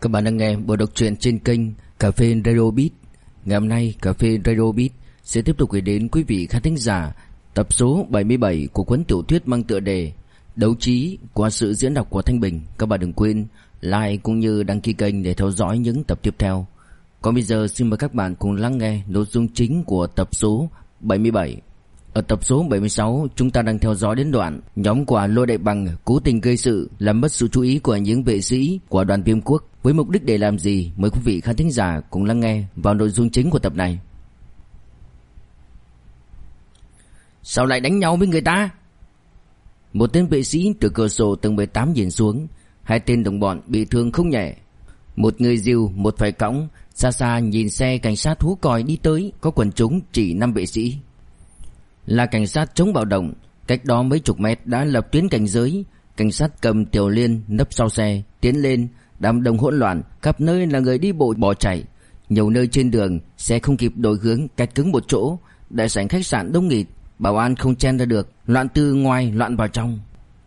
Các bạn đang nghe bộ đọc truyện trên kênh Cà phê Radio Beat. Ngày hôm nay Cà phê Radio Beat sẽ tiếp tục gửi đến quý vị khán thính giả tập số 77 của cuốn tiểu thuyết mang tựa đề Đấu trí qua sự diễn đọc của Thanh Bình. Các bạn đừng quên like cũng như đăng ký kênh để theo dõi những tập tiếp theo. Còn bây giờ xin mời các bạn cùng lắng nghe nội dung chính của tập số 77. Ở tập số 76, chúng ta đang theo dõi đến đoạn nhóm của Lô Đại Bằng cố tình gây sự làm mất sự chú ý của những vệ sĩ của đoàn Viêm Quốc. Với mục đích để làm gì? Mời quý vị khán thính giả cùng lắng nghe vào nội dung chính của tập này. Sao lại đánh nhau với người ta? Một tên vệ sĩ từ cửa sổ tầng 18 nhìn xuống. Hai tên đồng bọn bị thương không nhẹ. Một người dìu, một phải cõng. Xa xa nhìn xe cảnh sát hú còi đi tới. Có quần chúng chỉ 5 vệ sĩ. Là cảnh sát chống bạo động. Cách đó mấy chục mét đã lập tuyến cảnh giới. Cảnh sát cầm tiểu liên nấp sau xe tiến lên. Đám đông hỗn loạn, khắp nơi là người đi bộ bỏ chạy. Nhiều nơi trên đường xe không kịp đổi hướng, kẹt cứng một chỗ. Đại sảnh khách sạn đông nghịt, bảo an không chen ra được, loạn từ ngoài loạn vào trong.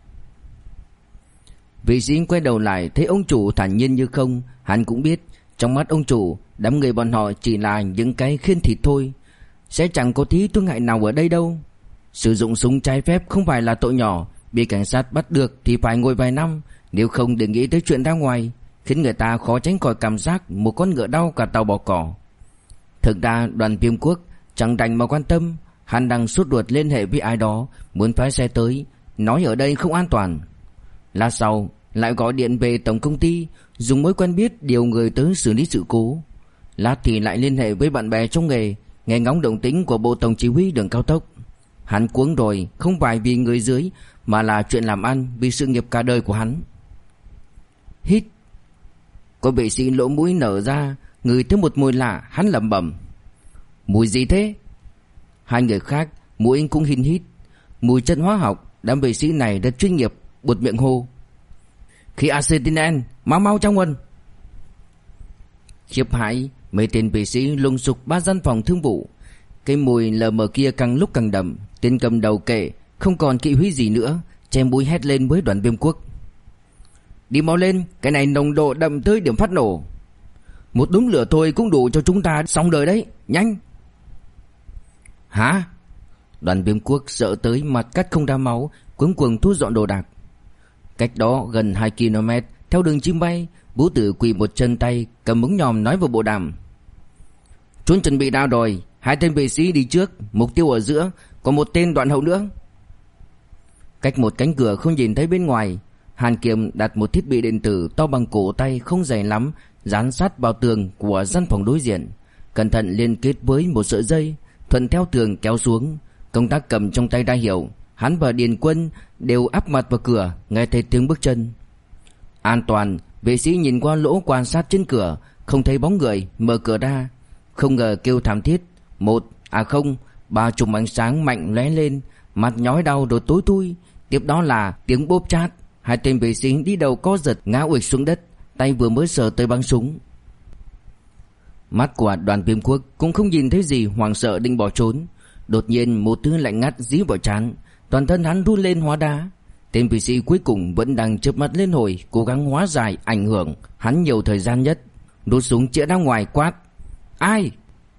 Vị sĩ quay đầu lại thấy ông chủ thản nhiên như không. Hắn cũng biết trong mắt ông chủ, đám người bọn họ chỉ là những cái khiên thịt thôi, sẽ chẳng có tí thương hại nào ở đây đâu. Sử dụng súng trái phép không phải là tội nhỏ, bị cảnh sát bắt được thì phải ngồi vài năm, nếu không đừng nghĩ tới chuyện ra ngoài, khiến người ta khó tránh khỏi cảm giác một con ngựa đau cả tàu bỏ cỏ. Thực ra đoàn Viêm Quốc chẳng đành mà quan tâm. Hắn đang sốt ruột liên hệ với ai đó, muốn phái xe tới, nói ở đây không an toàn. Lát sau lại gọi điện về tổng công ty, dùng mối quen biết điều người tới xử lý sự cố. Lát thì lại liên hệ với bạn bè trong nghề, nghe ngóng động tĩnh của bộ tổng chỉ huy đường cao tốc. Hắn cuống rồi, không phải vì người dưới, mà là chuyện làm ăn, vì sự nghiệp cả đời của hắn. Hít. Có vệ sĩ lỗ mũi nở ra, ngửi thấy một mùi lạ, hắn lẩm bẩm. Mùi gì thế? Hai người khác mũi cũng hít. Mùi chất hóa học. Đám vệ sĩ này rất chuyên nghiệp, buột miệng hô. Khí acetylen, mau mau trong quần. Khiếp hãi, mấy tên vệ sĩ lùng sục ba gian phòng thương vụ. Cái mùi lờ mờ kia càng lúc càng đậm. Tên cầm đầu kệ không còn kỵ húy gì nữa, che mũi hét lên với đoàn Viêm Quốc. Đi mau lên, cái này nồng độ đậm tới điểm phát nổ. Một đống lửa thôi cũng đủ cho chúng ta xong đời đấy, nhanh. Hả? Đoàn Viêm Quốc sợ tới mặt cắt không ra máu, cuống cuồng thu dọn đồ đạc. Cách đó gần 2 km, theo đường chim bay, Bố Tử quỳ một chân tay, cầm ống nhòm nói vào bộ đàm. Chúng chuẩn bị đao rồi, 2 tên vệ sĩ đi trước, mục tiêu ở giữa, còn một tên đoạn hậu nữa. Cách một cánh cửa không nhìn thấy bên ngoài, Hàn Kiệm đặt một thiết bị điện tử to bằng cổ tay không dày lắm, dán sát vào tường của gian phòng đối diện, cẩn thận liên kết với một sợi dây, thuận theo tường kéo xuống. Công tác cầm trong tay ra hiệu, hắn và Điền Quân đều áp mặt vào cửa, nghe thấy tiếng bước chân. An toàn, vệ sĩ nhìn qua lỗ quan sát trên cửa, không thấy bóng người, mở cửa ra. Không ngờ kêu thảm thiết, ba chùm ánh sáng mạnh lóe lên, mặt nhói đau rồi tối thui. Tiếp đó là tiếng bốp chát. 2 tên vệ sĩ đi đầu co giật ngã uịch xuống đất, tay vừa mới sờ tới băng súng. Mắt của đoàn Viêm Quốc cũng không nhìn thấy gì, hoảng sợ định bỏ trốn. Đột nhiên một thứ lạnh ngắt dí vào trán, toàn thân hắn run lên hóa đá. Tên vệ sĩ cuối cùng vẫn đang chớp mắt lên hồi, cố gắng hóa giải ảnh hưởng hắn nhiều thời gian nhất. Rút súng chĩa ra ngoài quát. Ai?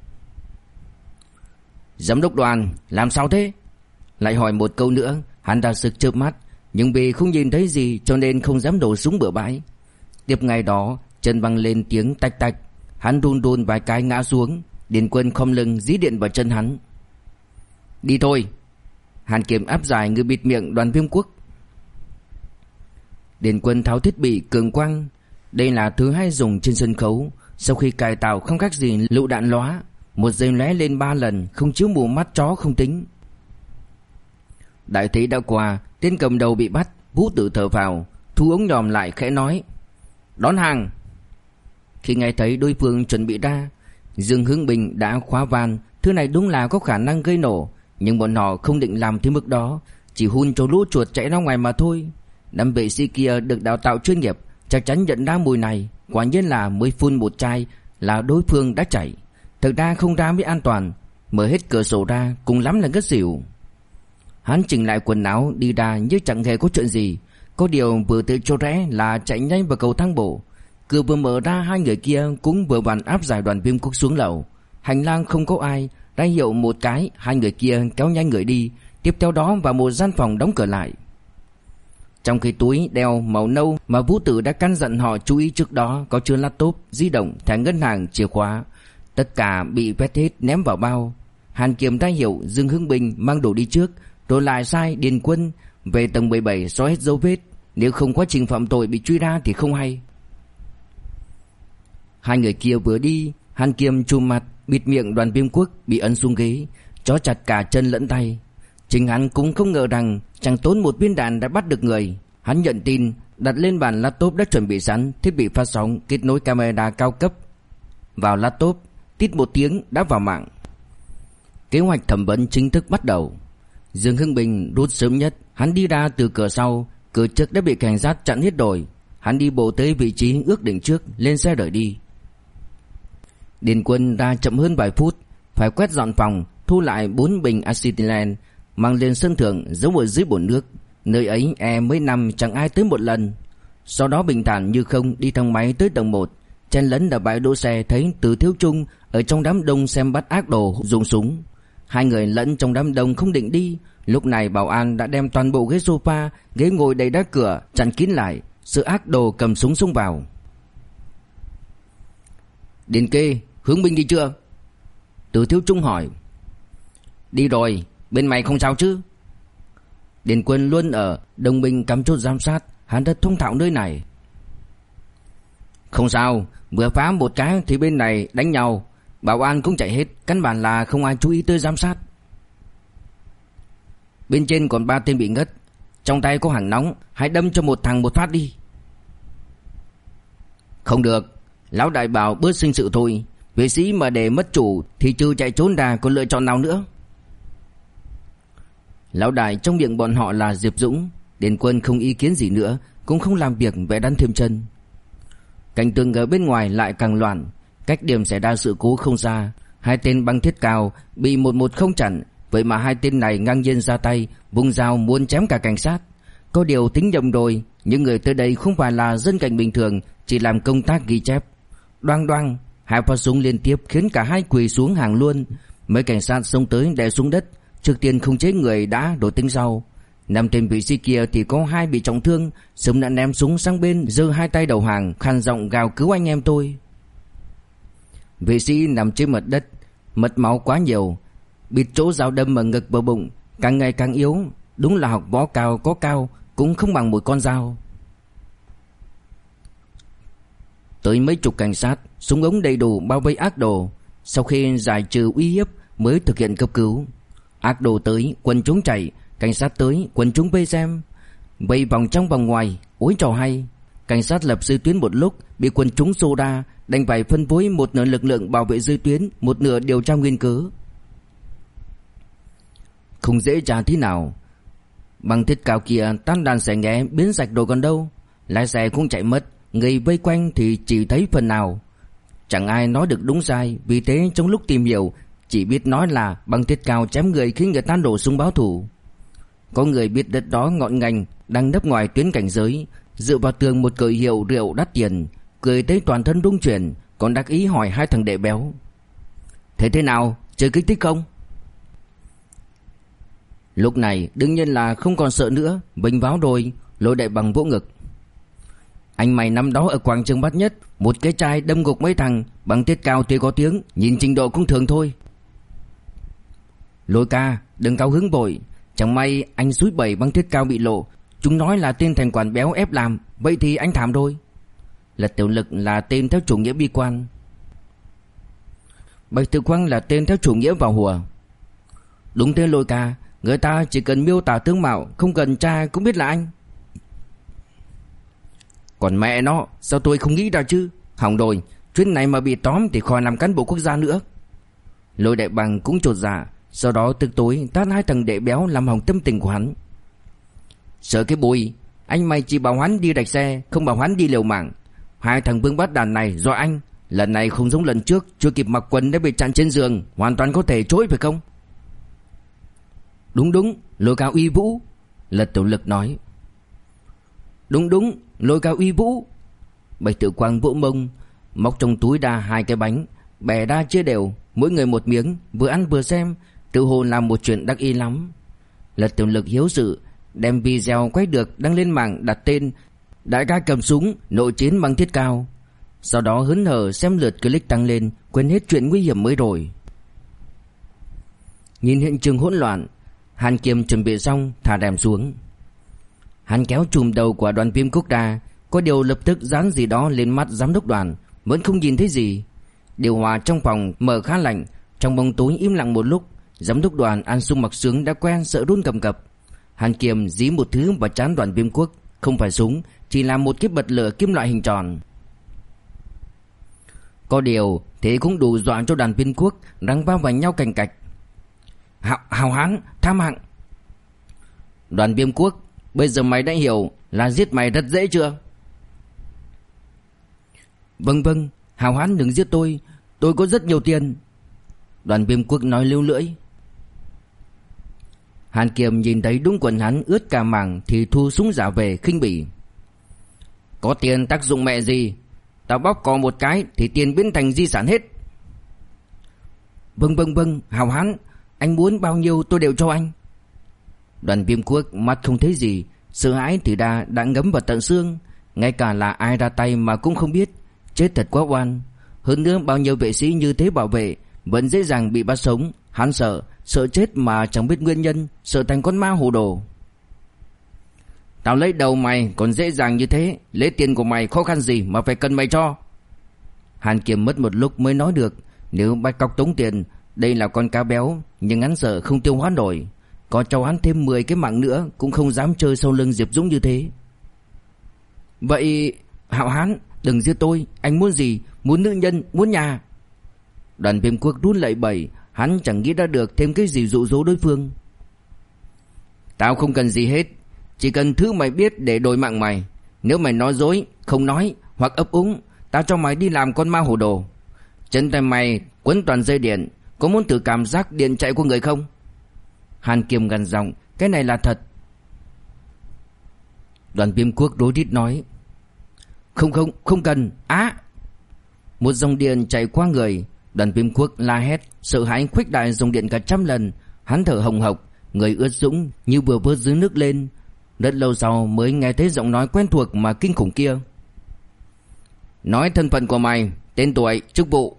Giám đốc đoàn, làm sao thế? Lại hỏi một câu nữa. Hắn ra sức chớp mắt, nhưng vì không nhìn thấy gì cho nên không dám đổ súng bừa bãi. Tiếp ngay đó chân văng lên tiếng tạch tạch. Hắn run run vài cái ngã xuống. Điền Quân khom lưng dí điện vào chân hắn. Đi thôi. Hàn Kiệm áp giải người bịt miệng đoàn Viêm Quốc. Điền Quân tháo thiết bị cường quang. Đây là thứ hay dùng trên sân khấu. Sau khi cải tạo không khác gì lựu đạn lóa. Một giây lóe lên 3 lần, không chiếu mù mắt chó không tính. Đại thế đã qua, tên cầm đầu bị bắt. Vũ Tử thở vào, thu ống nhòm lại khẽ nói. Đón hàng. Khi nghe thấy đối phương chuẩn bị ra, Dương Hướng Bình đã khóa van. Thứ này đúng là có khả năng gây nổ, nhưng bọn họ không định làm tới mức đó, chỉ hun cho lũ chuột chạy ra ngoài mà thôi. Đám vệ sĩ kia được đào tạo chuyên nghiệp, chắc chắn nhận ra mùi này. Quả nhiên là mới phun một chai là đối phương đã chạy. Thực ra không ra mới an toàn. Mở hết cửa sổ ra, cùng lắm là ngất xỉu. Hắn chỉnh lại quần áo đi ra như chẳng hề có chuyện gì. Có điều vừa tự cho rẽ là chạy nhanh vào cầu thang bộ. Cửa vừa mở ra, hai người kia cũng vừa vặn áp giải Đoàn Viêm Quốc xuống lầu. Hành lang không có ai, ra hiệu một cái, hai người kia kéo nhanh người đi. Tiếp theo đó vào một gian phòng đóng cửa lại. Trong cái túi đeo màu nâu mà Vũ Tử đã căn dặn họ chú ý trước đó có chứa laptop, di động, thẻ ngân hàng, chìa khóa. Tất cả bị vét hết ném vào bao. Hàn Kiệm ra hiệu Dương Hưng Bình mang đồ đi trước, rồi lại sai Điền Quân về tầng 17 xóa hết dấu vết. Nếu không quá trình phạm tội bị truy ra thì không hay. Hai người kia vừa đi, Hàn Kiệm trùm mặt bịt miệng Đoàn Viêm Quốc bị ấn xuống ghế, trói chặt cả chân lẫn tay. Chính hắn cũng không ngờ rằng chẳng tốn một viên đạn đã bắt được người. Hắn nhận tin, đặt lên bàn laptop đã chuẩn bị sẵn thiết bị phát sóng kết nối camera cao cấp vào laptop, tít một tiếng đã vào mạng. Kế hoạch thẩm vấn chính thức bắt đầu. Dương Hưng Bình rút sớm nhất, hắn đi ra từ cửa sau, cửa trước đã bị cảnh sát chặn hết rồi. Hắn đi bộ tới vị trí ước định trước, lên xe rời đi. Điền Quân ra chậm hơn vài phút, phải quét dọn phòng, thu lại 4 bình acetylen, mang lên sân thượng giấu ở dưới bồn nước. Nơi ấy mấy năm chẳng ai tới một lần. Sau đó bình thản như không đi thang máy tới tầng 1, chen lấn ở bãi đỗ xe thấy Từ Thiếu Trung ở trong đám đông xem bắt ác đồ dùng súng. Hai người lẫn trong đám đông không định đi. Lúc này bảo an đã đem toàn bộ ghế sofa, ghế ngồi đầy đá cửa chặn kín lại. Sự ác đồ cầm súng xông vào. Điền Kê, Hướng Minh đi chưa? Từ Thiếu Trung hỏi. Đi rồi, bên mày không sao chứ? Điền Quân luôn ở đồng minh cắm chốt giám sát, hắn rất thông thạo nơi này. Không sao, vừa phá một cái thì bên này đánh nhau, bảo an cũng chạy hết, căn bản là không ai chú ý tới giám sát. Bên trên còn 3 tên bị ngất, trong tay có hàng nóng, hãy đâm cho một thằng một phát đi. Không được, lão đại bảo bớt sinh sự thôi, vệ sĩ mà để mất chủ thì trừ chạy trốn ra còn lựa chọn nào nữa. Lão đại trong miệng bọn họ là Diệp Dũng. Điền Quân không ý kiến gì nữa, cũng không làm việc vẽ đắn thêm chân. Cảnh tượng ở bên ngoài lại càng loạn. Cách điểm xảy ra sự cố không xa, hai tên băng thiết cao bị 110 chặn. Vậy mà hai tên này ngang nhiên ra tay, vùng dao muốn chém cả cảnh sát. Có điều tính nhầm rồi, những người tới đây không phải là dân cảnh bình thường, chỉ làm công tác ghi chép. Đoang đoang, hai phát súng liên tiếp khiến cả hai quỳ xuống hàng luôn. Mấy cảnh sát xông tới đè xuống đất, trước tiên không chế người đã đổi tính sau. 5 tên vị sĩ kia thì có 2 bị trọng thương, sớm đã ném súng sang bên, giơ hai tay đầu hàng, khàn giọng gào cứu anh em tôi. Vị sĩ nằm trên mặt đất, mất máu quá nhiều, bịt chỗ dao đâm ở ngực và bụng, càng ngày càng yếu. Đúng là học võ cao có cao cũng không bằng một con dao. Tới mấy chục cảnh sát, súng ống đầy đủ bao vây ác đồ. Sau khi giải trừ uy hiếp mới thực hiện cấp cứu. Ác đồ tới, quần chúng chạy, cảnh sát tới, quần chúng vây xem, vây vòng trong vòng ngoài, ối trò hay. Cảnh sát lập dây tuyến một lúc, bị quần chúng xô đa, đành phải phân phối một nửa lực lượng bảo vệ dây tuyến, một nửa điều tra nguyên cớ. Không dễ trả thế nào. Bằng thiết cao kia tan đàn xẻ nghé biến sạch rồi còn đâu. Lái xe cũng chạy mất, người vây quanh thì chỉ thấy phần nào. Chẳng ai nói được đúng sai, vì thế trong lúc tìm hiểu chỉ biết nói là bằng thiết cao chém người khiến người ta đổ súng báo thù. Có người biết đất đó ngọn ngành đang nấp ngoài tuyến cảnh giới, dựa vào tường một cửa hiệu rượu đắt tiền, cười tới toàn thân rung chuyển, còn đắc ý hỏi hai thằng đệ béo: thế nào, chơi kích thích không? Lúc này đương nhiên là không còn sợ nữa, vênh váo rồi, Lôi Đại Bằng vỗ ngực: anh mày năm đó ở quảng trường bắt nhất, một cái chai đâm gục mấy thằng, bằng thiết cao thì có tiếng, nhìn trình độ cũng thường thôi. Lôi ca, đừng cao hứng vội, chẳng may anh suối bẩy băng thiết cao bị lộ, chúng nói là tên thành quản béo ép làm, vậy thì anh thảm rồi. Lật Tiểu Lực là tên theo chủ nghĩa bi quan, Bạch Tử Quang là tên theo chủ nghĩa vào hùa. Đúng thế Lôi ca, người ta chỉ cần miêu tả tướng mạo, không cần tra cũng biết là anh. Còn mẹ nó, sao tôi không nghĩ ra chứ? Hỏng rồi, chuyến này mà bị tóm thì khỏi làm cán bộ quốc gia nữa. Lôi Đại Bằng cũng chột dạ, sau đó tức tối tát hai thằng đệ béo làm hỏng tâm tình của hắn. Sợ cái bùi, anh mày chỉ bảo hắn đi đạch xe, không bảo hắn đi liều mạng. Hai thằng vương bắt đàn này do anh, lần này không giống lần trước, chưa kịp mặc quần đã bị chặn trên giường, hoàn toàn có thể chối phải không? Đúng, Lôi Cao uy vũ, Lật Tiểu Lực nói. Đúng, Lôi Cao uy vũ. Bạch Tử Quang vỗ mông, móc trong túi ra 2 cái bánh, bẻ ra chia đều, mỗi người một miếng, vừa ăn vừa xem, tự hồ làm một chuyện đắc ý lắm. Lật Tiểu Lực hiếu sự, đem video quay được đăng lên mạng, đặt tên Đại ca cầm súng nội chiến bằng thiết cao. Sau đó hớn hở xem lượt click tăng lên, quên hết chuyện nguy hiểm mới rồi. Nhìn hiện trường hỗn loạn, Hàn Kiệm chuẩn bị xong thả rèm xuống. Hắn kéo chùm đầu của Đoàn Viêm Quốc ra, có điều lập tức dán gì đó lên mắt giám đốc Đoàn, vẫn không nhìn thấy gì. Điều hòa trong phòng mở khá lạnh, trong bóng tối im lặng một lúc. Giám đốc Đoàn An Sung mặc sướng đã quen sợ run cầm cập. Hàn Kiệm dí một thứ vào trán Đoàn Viêm Quốc, không phải súng, chỉ là một cái bật lửa kim loại hình tròn. Có điều thế cũng đủ dọa cho Đoàn Viêm Quốc răng va vào nhau cành cạch. Hào hán, tha mạng. Đoàn Viêm Quốc, bây giờ mày đã hiểu là giết mày rất dễ chưa? Vâng, hào hán đừng giết tôi có rất nhiều tiền. Đoàn Viêm Quốc nói lưu lưỡi. Hàn Kiệm nhìn thấy đúng quần hắn ướt cả mảng thì thu súng giả về khinh bỉ. Có tiền tác dụng mẹ gì, tao bóp cò một cái thì tiền biến thành di sản hết. Vâng, hào hán, anh muốn bao nhiêu tôi đều cho anh. Đoàn Viêm Quốc mắt không thấy gì, sợ hãi thì đã ngấm vào tận xương, ngay cả là ai ra tay mà cũng không biết. Chết thật quá oan. Hơn nữa bao nhiêu vệ sĩ như thế bảo vệ vẫn dễ dàng bị bắt sống. Hắn sợ chết mà chẳng biết nguyên nhân, sợ thành con ma hồ đồ. Tao lấy đầu mày còn dễ dàng như thế, lấy tiền của mày khó khăn gì mà phải cần mày cho. Hàn Kiệm mất một lúc mới nói được, nếu bắt cóc tống tiền, đây là con cá béo, nhưng hắn sợ không tiêu hóa nổi. Có cho hắn thêm 10 cái mạng nữa cũng không dám chơi sau lưng Diệp Dũng như thế. Vậy hạo hán đừng giết tôi, anh muốn gì? Muốn nữ nhân, muốn nhà? Đoàn Viêm Quốc run lẩy bẩy, hắn chẳng nghĩ ra được thêm cái gì dụ dỗ đối phương. Tao không cần gì hết, chỉ cần thứ mày biết để đổi mạng mày. Nếu mày nói dối, không nói hoặc ấp úng, tao cho mày đi làm con ma hồ đồ. Chân tay mày quấn toàn dây điện, có muốn thử cảm giác điện chạy của người không? Hàn Kiệm gằn giọng, cái này là thật. Đoàn Viêm Quốc rối rít nói. Không cần. Một dòng điện chạy qua người. Đoàn Viêm Quốc la hét, sợ hãi khuếch đại dòng điện cả 100 lần. Hắn thở hồng hộc, người ướt sũng như vừa vớt dưới nước lên. Rất lâu sau mới nghe thấy giọng nói quen thuộc mà kinh khủng kia. Nói thân phận của mày, tên tuổi, chức vụ.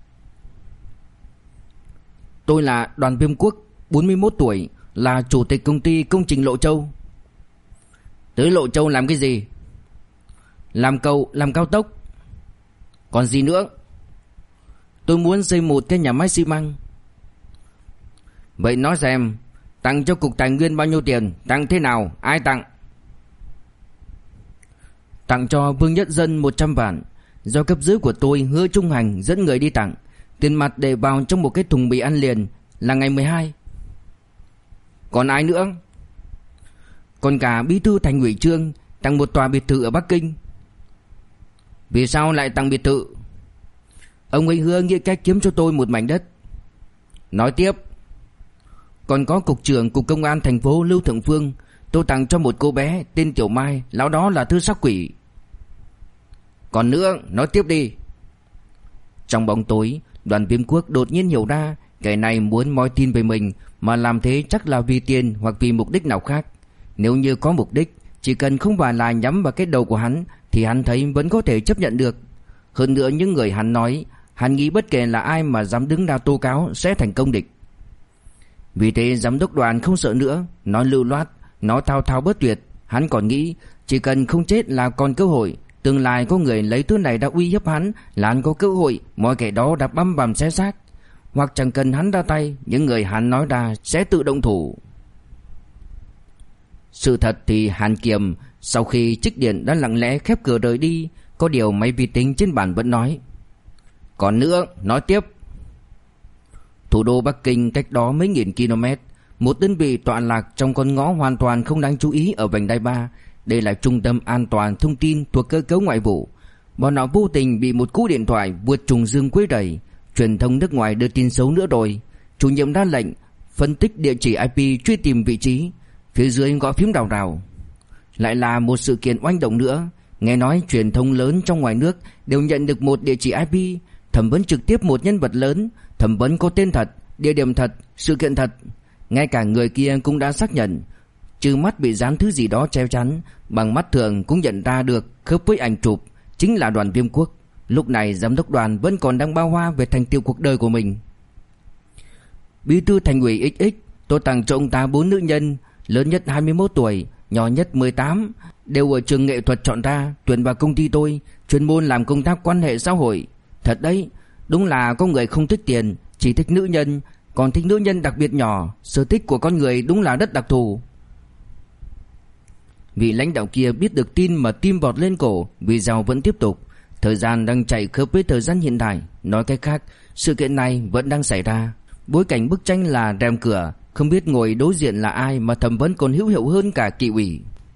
Tôi là Đoàn Viêm Quốc, 41 tuổi, là chủ tịch công ty công trình Lộ Châu. Tới Lộ Châu làm cái gì? Làm cầu, làm cao tốc. Còn gì nữa? Tôi muốn xây một cái nhà máy xi măng. Vậy nói xem, tặng cho cục tài nguyên bao nhiêu tiền, tặng thế nào, ai tặng? Tặng cho Vương Nhất Dân 100 vạn, do cấp dưới của tôi Hứa Trung Hành dẫn người đi tặng. Tiền mặt để vào trong một cái thùng mì ăn liền, là ngày 12. Còn ai nữa? Còn cả bí thư thành ủy Trương tặng một tòa biệt thự ở Bắc Kinh. Vì sao lại tặng biệt thự? Ông ấy hứa nghĩ cách kiếm cho tôi một mảnh đất. Nói tiếp. Còn có cục trưởng cục công an thành phố Lưu Thượng Phương, tôi tặng cho một cô bé tên Tiểu Mai, lão đó là thư sắc quỷ. Còn nữa, nói tiếp đi. Trong bóng tối, Đoàn Viêm Quốc đột nhiên hiểu ra kẻ này muốn moi tin về mình, mà làm thế chắc là vì tiền hoặc vì mục đích nào khác. Nếu như có mục đích, chỉ cần không phải là nhắm vào cái đầu của hắn thì hắn thấy vẫn có thể chấp nhận được. Hơn nữa những người hắn nói, hắn nghĩ bất kể là ai mà dám đứng ra tố cáo sẽ thành công địch. Vì thế giám đốc Đoàn không sợ nữa, nói lưu loát, nói thao thao bất tuyệt. Hắn còn nghĩ chỉ cần không chết là còn cơ hội. Tương lai có người lấy thứ này đã uy hiếp hắn là hắn có cơ hội, mọi kẻ đó đã băm bằm xé xác. Hoặc chẳng cần hắn ra tay, những người hắn nói ra sẽ tự động thủ. Sự thật thì Hàn Kiệm sau khi trích điện đã lặng lẽ khép cửa rời đi. Có điều máy vi tính trên bàn vẫn nói. Còn nữa, nói tiếp. Thủ đô Bắc Kinh cách đó mấy nghìn km, một đơn vị tọa lạc trong con ngõ hoàn toàn không đáng chú ý ở vành đai 3. Đây là trung tâm an toàn thông tin thuộc cơ cấu ngoại vụ. Bọn họ vô tình bị một cú điện thoại vượt trùng dương quấy rầy. Truyền thông nước ngoài đưa tin xấu nữa rồi. Chủ nhiệm ra lệnh phân tích địa chỉ IP, truy tìm vị trí. Phía dưới gõ phím đào rào. Lại là một sự kiện oanh động nữa. Nghe nói truyền thông lớn trong ngoài nước đều nhận được một địa chỉ IP, thẩm vấn trực tiếp một nhân vật lớn, thẩm vấn có tên thật, địa điểm thật, sự kiện thật. Ngay cả người kia cũng đã xác nhận, trừ mắt bị dán thứ gì đó che chắn, bằng mắt thường cũng nhận ra được khớp với ảnh chụp, chính là Đoàn Viêm Quốc. Lúc này giám đốc Đoàn vẫn còn đang bao hoa về thành tựu cuộc đời của mình. Bí thư Thành ủy XX, tôi tặng cho ông ta 4 nữ nhân, lớn nhất 21 tuổi, nhỏ nhất 18, đều ở trường nghệ thuật chọn ra, tuyển vào công ty tôi, chuyên môn làm công tác quan hệ xã hội. Thật đấy, đúng là có người không thích tiền, chỉ thích nữ nhân, còn thích nữ nhân đặc biệt nhỏ, sở thích của con người đúng là rất đặc thù. Vị lãnh đạo kia biết được tin mà tim vọt lên cổ, video vẫn tiếp tục. Thời gian đang chạy khớp với thời gian hiện đại, nói cách khác, sự kiện này vẫn đang xảy ra. Bối cảnh bức tranh là rèm cửa, không biết ngồi đối diện là ai mà thẩm vấn còn hữu hiệu hơn cả kỷ ủy.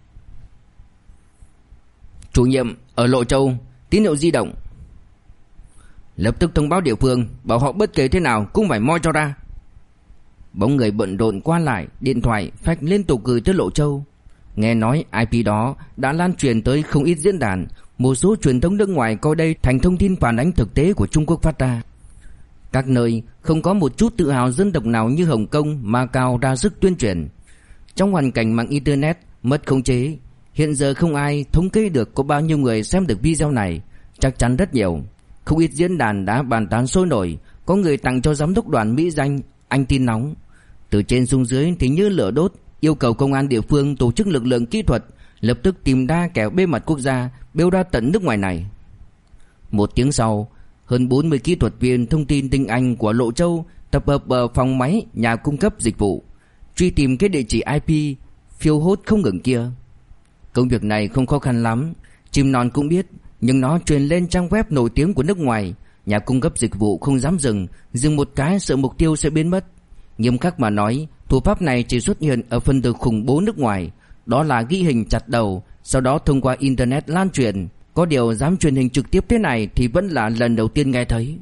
Chủ nhiệm ở Lộ Châu, tín hiệu di động. Lập tức thông báo địa phương, bảo họ bất kể thế nào cũng phải moi cho ra. Bóng người bận rộn qua lại, điện thoại phách liên tục gửi tới Lộ Châu. Nghe nói IP đó đã lan truyền tới không ít diễn đàn, một số truyền thông nước ngoài coi đây thành thông tin phản ánh thực tế của Trung Quốc phát ra. Các nơi không có một chút tự hào dân tộc nào như Hồng Kông, Macau ra sức tuyên truyền. Trong hoàn cảnh mạng internet mất khống chế, hiện giờ không ai thống kê được có bao nhiêu người xem được video này, chắc chắn rất nhiều. Không ít diễn đàn đã bàn tán sôi nổi, có người tặng cho giám đốc Đoàn mỹ danh anh tin nóng. Từ trên xuống dưới thì như lửa đốt, yêu cầu công an địa phương tổ chức lực lượng kỹ thuật lập tức tìm ra kẻ bê mặt quốc gia bêu ra tận nước ngoài này. Một tiếng sau, hơn 40 kỹ thuật viên thông tin tinh anh của Lộ Châu tập hợp ở phòng máy nhà cung cấp dịch vụ, truy tìm cái địa chỉ IP phiêu hốt không ngừng kia. Công việc này không khó khăn lắm, chim non cũng biết, nhưng nó truyền lên trang web nổi tiếng của nước ngoài, nhà cung cấp dịch vụ không dám dừng một cái sợ mục tiêu sẽ biến mất. Nghiêm khắc mà nói, thủ pháp này chỉ xuất hiện ở phần tử khủng bố nước ngoài, đó là ghi hình chặt đầu, sau đó thông qua internet lan truyền. Có điều dám truyền hình trực tiếp thế này thì vẫn là lần đầu tiên nghe thấy.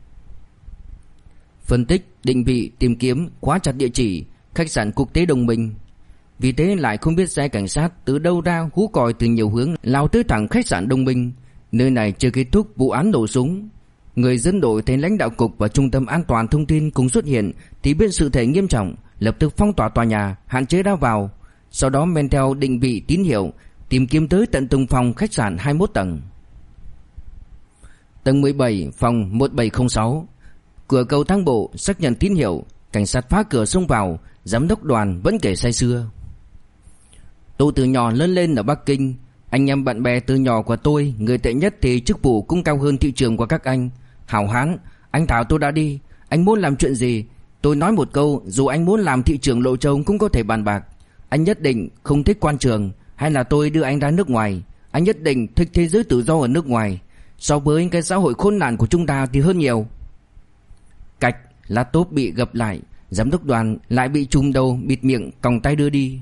Phân tích, định vị, tìm kiếm, khóa chặt địa chỉ, khách sạn quốc tế Đồng Minh. Vì thế lại không biết xe cảnh sát từ đâu ra hú còi từ nhiều hướng lao tới thẳng khách sạn Đồng Minh. Nơi này chưa kết thúc vụ án nổ súng. Người dân đội thấy lãnh đạo cục và trung tâm an toàn thông tin cùng xuất hiện thì biết sự thể nghiêm trọng, lập tức phong tỏa tòa nhà, hạn chế ra vào. Sau đó men theo định vị tín hiệu tìm kiếm tới tận từng phòng khách sạn 21 tầng. Tầng 17, phòng 1706. Cửa cầu thang bộ xác nhận tín hiệu, cảnh sát phá cửa xông vào, giám đốc Đoàn vẫn kể say sưa. Tôi từ nhỏ lớn lên ở Bắc Kinh, anh em bạn bè từ nhỏ của tôi, người tệ nhất thì chức vụ cũng cao hơn thị trường của các anh. Hảo hán, anh thảo tôi đã đi, anh muốn làm chuyện gì? Tôi nói một câu, dù anh muốn làm thị trưởng Lộ Châu cũng có thể bàn bạc. Anh nhất định không thích quan trường, hay là tôi đưa anh ra nước ngoài? Anh nhất định thích thế giới tự do ở nước ngoài, so với cái xã hội khốn nạn của chúng ta thì hơn nhiều. Cạch, laptop bị gập lại, giám đốc Đoàn lại bị trùm đầu, bịt miệng, còng tay đưa đi.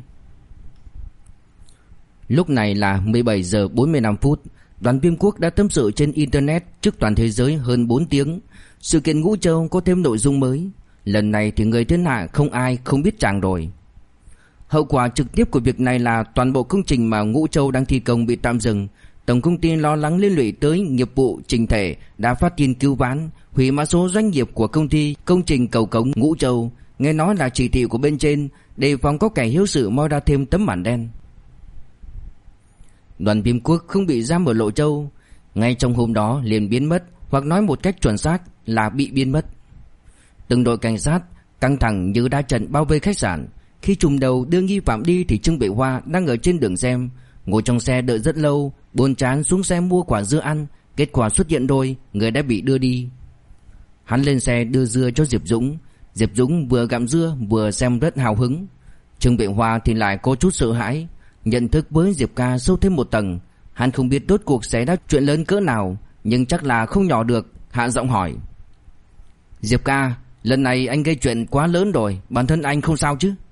Lúc này là 17 giờ 45 phút. Đoàn Viêm Quốc đã tâm sự trên internet trước toàn thế giới hơn 4 tiếng. Sự kiện Ngũ Châu có thêm nội dung mới. Lần này thì người thiên hạ không ai không biết chàng rồi. Hậu quả trực tiếp của việc này là toàn bộ công trình mà Ngũ Châu đang thi công bị tạm dừng. Tổng công ty lo lắng liên lụy tới nghiệp vụ trình thể đã phát tin cứu vãn, hủy mã số doanh nghiệp của công ty công trình cầu cống Ngũ Châu. Nghe nói là chỉ thị của bên trên, đề phòng có kẻ hiếu sự moi ra thêm tấm màn đen. Đoàn Viêm Quốc không bị giam ở Lộ Châu, ngay trong hôm đó liền biến mất, hoặc nói một cách chuẩn xác là bị biến mất. Từng đội cảnh sát căng thẳng như đá trận bao vây khách sạn. Khi trùm đầu đưa nghi phạm đi thì Trương Bệ Hoa đang ở trên đường xem, ngồi trong xe đợi rất lâu, buồn chán xuống xe mua quả dưa ăn. Kết quả xuất hiện rồi, người đã bị đưa đi. Hắn lên xe đưa dưa cho Diệp Dũng. Diệp Dũng vừa gặm dưa vừa xem rất hào hứng. Trương Bệ Hoa thì lại có chút sợ hãi, nhận thức với Diệp ca sâu thêm một tầng. Hắn không biết rốt cuộc xảy ra chuyện lớn cỡ nào, nhưng chắc là không nhỏ được, hạ giọng hỏi: Diệp ca, lần này anh gây chuyện quá lớn rồi, bản thân anh không sao chứ?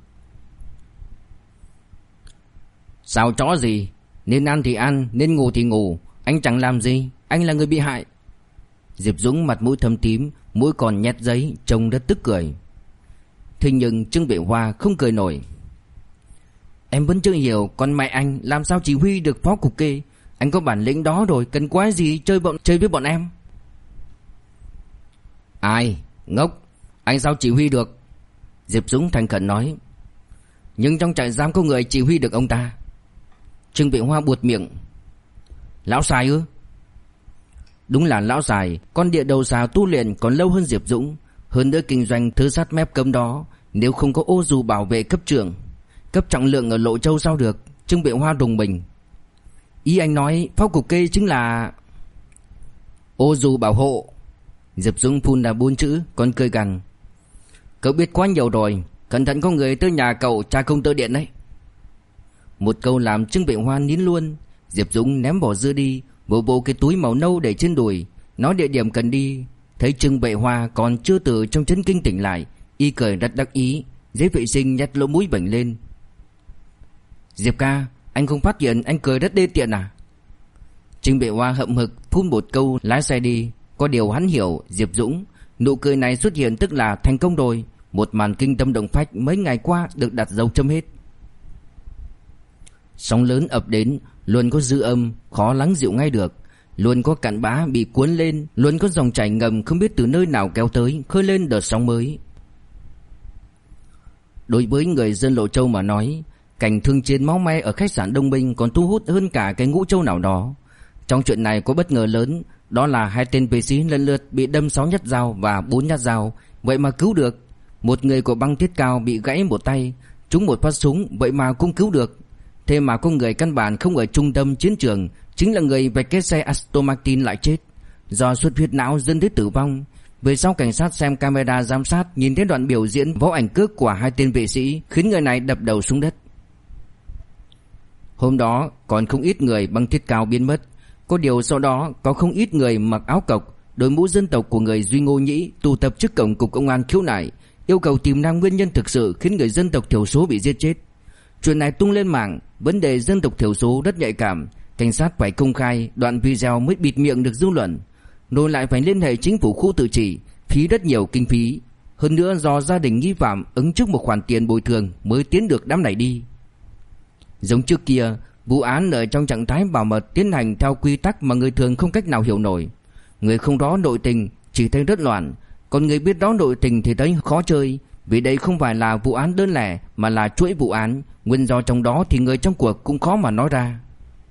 Sao chó gì, nên ăn thì ăn, nên ngủ thì ngủ, anh chẳng làm gì, anh là người bị hại. Diệp Dũng mặt mũi thâm tím, mũi còn nhét giấy, trông rất tức cười. Thế nhưng Trương Bệ Hoa không cười nổi. Em vẫn chưa hiểu con mẹ anh làm sao chỉ huy được phó cục kê. Anh có bản lĩnh đó rồi, cần quái gì chơi với bọn em. Ai? Ngốc. Anh sao chỉ huy được? Diệp Dũng thành khẩn nói. Nhưng trong trại giam có người chỉ huy được ông ta. Trương Vệ Hoa buột miệng. Lão Sài ư? Đúng là lão Sài. Con địa đầu xà tu luyện còn lâu hơn Diệp Dũng. Hơn nữa kinh doanh thứ sắt mép cấm đó. Nếu không có ô dù bảo vệ cấp trưởng, cấp trọng lượng ở Lộ Châu sao được? Trương Vệ Hoa đùng mình. Ý anh nói phó cục kê chính là ô dù bảo hộ. Diệp Dũng phun ra 4 chữ, còn cười gằn. Cậu biết quá nhiều rồi, cẩn thận có người tới nhà cậu tra công tơ điện đấy. Một câu làm Trương Vệ Hoa nín luôn. Diệp Dũng ném bỏ dưa đi, bộ bộ cái túi màu nâu để trên đùi, nói địa điểm cần đi. Thấy Trương Vệ Hoa còn chưa từ trong chấn kinh tỉnh lại, y cười rất đắc ý, giấy vệ sinh nhét lỗ mũi bảnh lên. Diệp ca, anh không phát hiện anh cười rất đê tiện à? Trương Vệ Hoa hậm hực phun một câu lái xe đi. Có điều hắn hiểu Diệp Dũng, nụ cười này xuất hiện tức là thành công rồi. Một màn kinh tâm động phách mấy ngày qua được đặt dấu chấm hết. Sóng lớn ập đến, luôn có dư âm khó lắng dịu ngay được, luôn có cạn bã bị cuốn lên, luôn có dòng chảy ngầm không biết từ nơi nào kéo tới, khơi lên đợt sóng mới. Đối với người dân Lộ Châu mà nói, cảnh thương chiến máu me ở khách sạn Đông Minh còn thu hút hơn cả cái Ngũ Châu nào đó. Trong chuyện này có bất ngờ lớn, đó là 2 tên vệ sĩ lần lượt bị đâm 6 nhát dao và 4 nhát dao, vậy mà cứu được. Một người của băng Thiết Cao bị gãy một tay, trúng một phát súng, vậy mà cũng cứu được. Thế mà có người căn bản không ở trung tâm chiến trường, chính là người vạch cái xe Aston Martin lại chết, do xuất huyết não dẫn đến tử vong. Về sau cảnh sát xem camera giám sát nhìn thấy đoạn biểu diễn võ ảnh cước của 2 tên vệ sĩ, khiến người này đập đầu xuống đất. Hôm đó còn không ít người băng Thiết Cao biến mất. Có điều sau đó có không ít người mặc áo cộc, đội mũ dân tộc của người Duy Ngô Nhĩ tụ tập trước cổng cục công an khiếu nại, yêu cầu tìm ra nguyên nhân thực sự khiến người dân tộc thiểu số bị giết chết. Chuyện này tung lên mạng, vấn đề dân tộc thiểu số rất nhạy cảm, cảnh sát phải công khai đoạn video mới bịt miệng được dư luận, rồi lại phải liên hệ chính phủ khu tự trị, phí rất nhiều kinh phí. Hơn nữa do gia đình nghi phạm ứng trước một khoản tiền bồi thường mới tiến được đám này đi. Giống trước kia, vụ án ở trong trạng thái bảo mật tiến hành theo quy tắc mà người thường không cách nào hiểu nổi. Người không rõ nội tình chỉ thấy rất loạn, còn người biết rõ nội tình thì thấy khó chơi, vì đây không phải là vụ án đơn lẻ mà là chuỗi vụ án, nguyên do trong đó thì người trong cuộc cũng khó mà nói ra.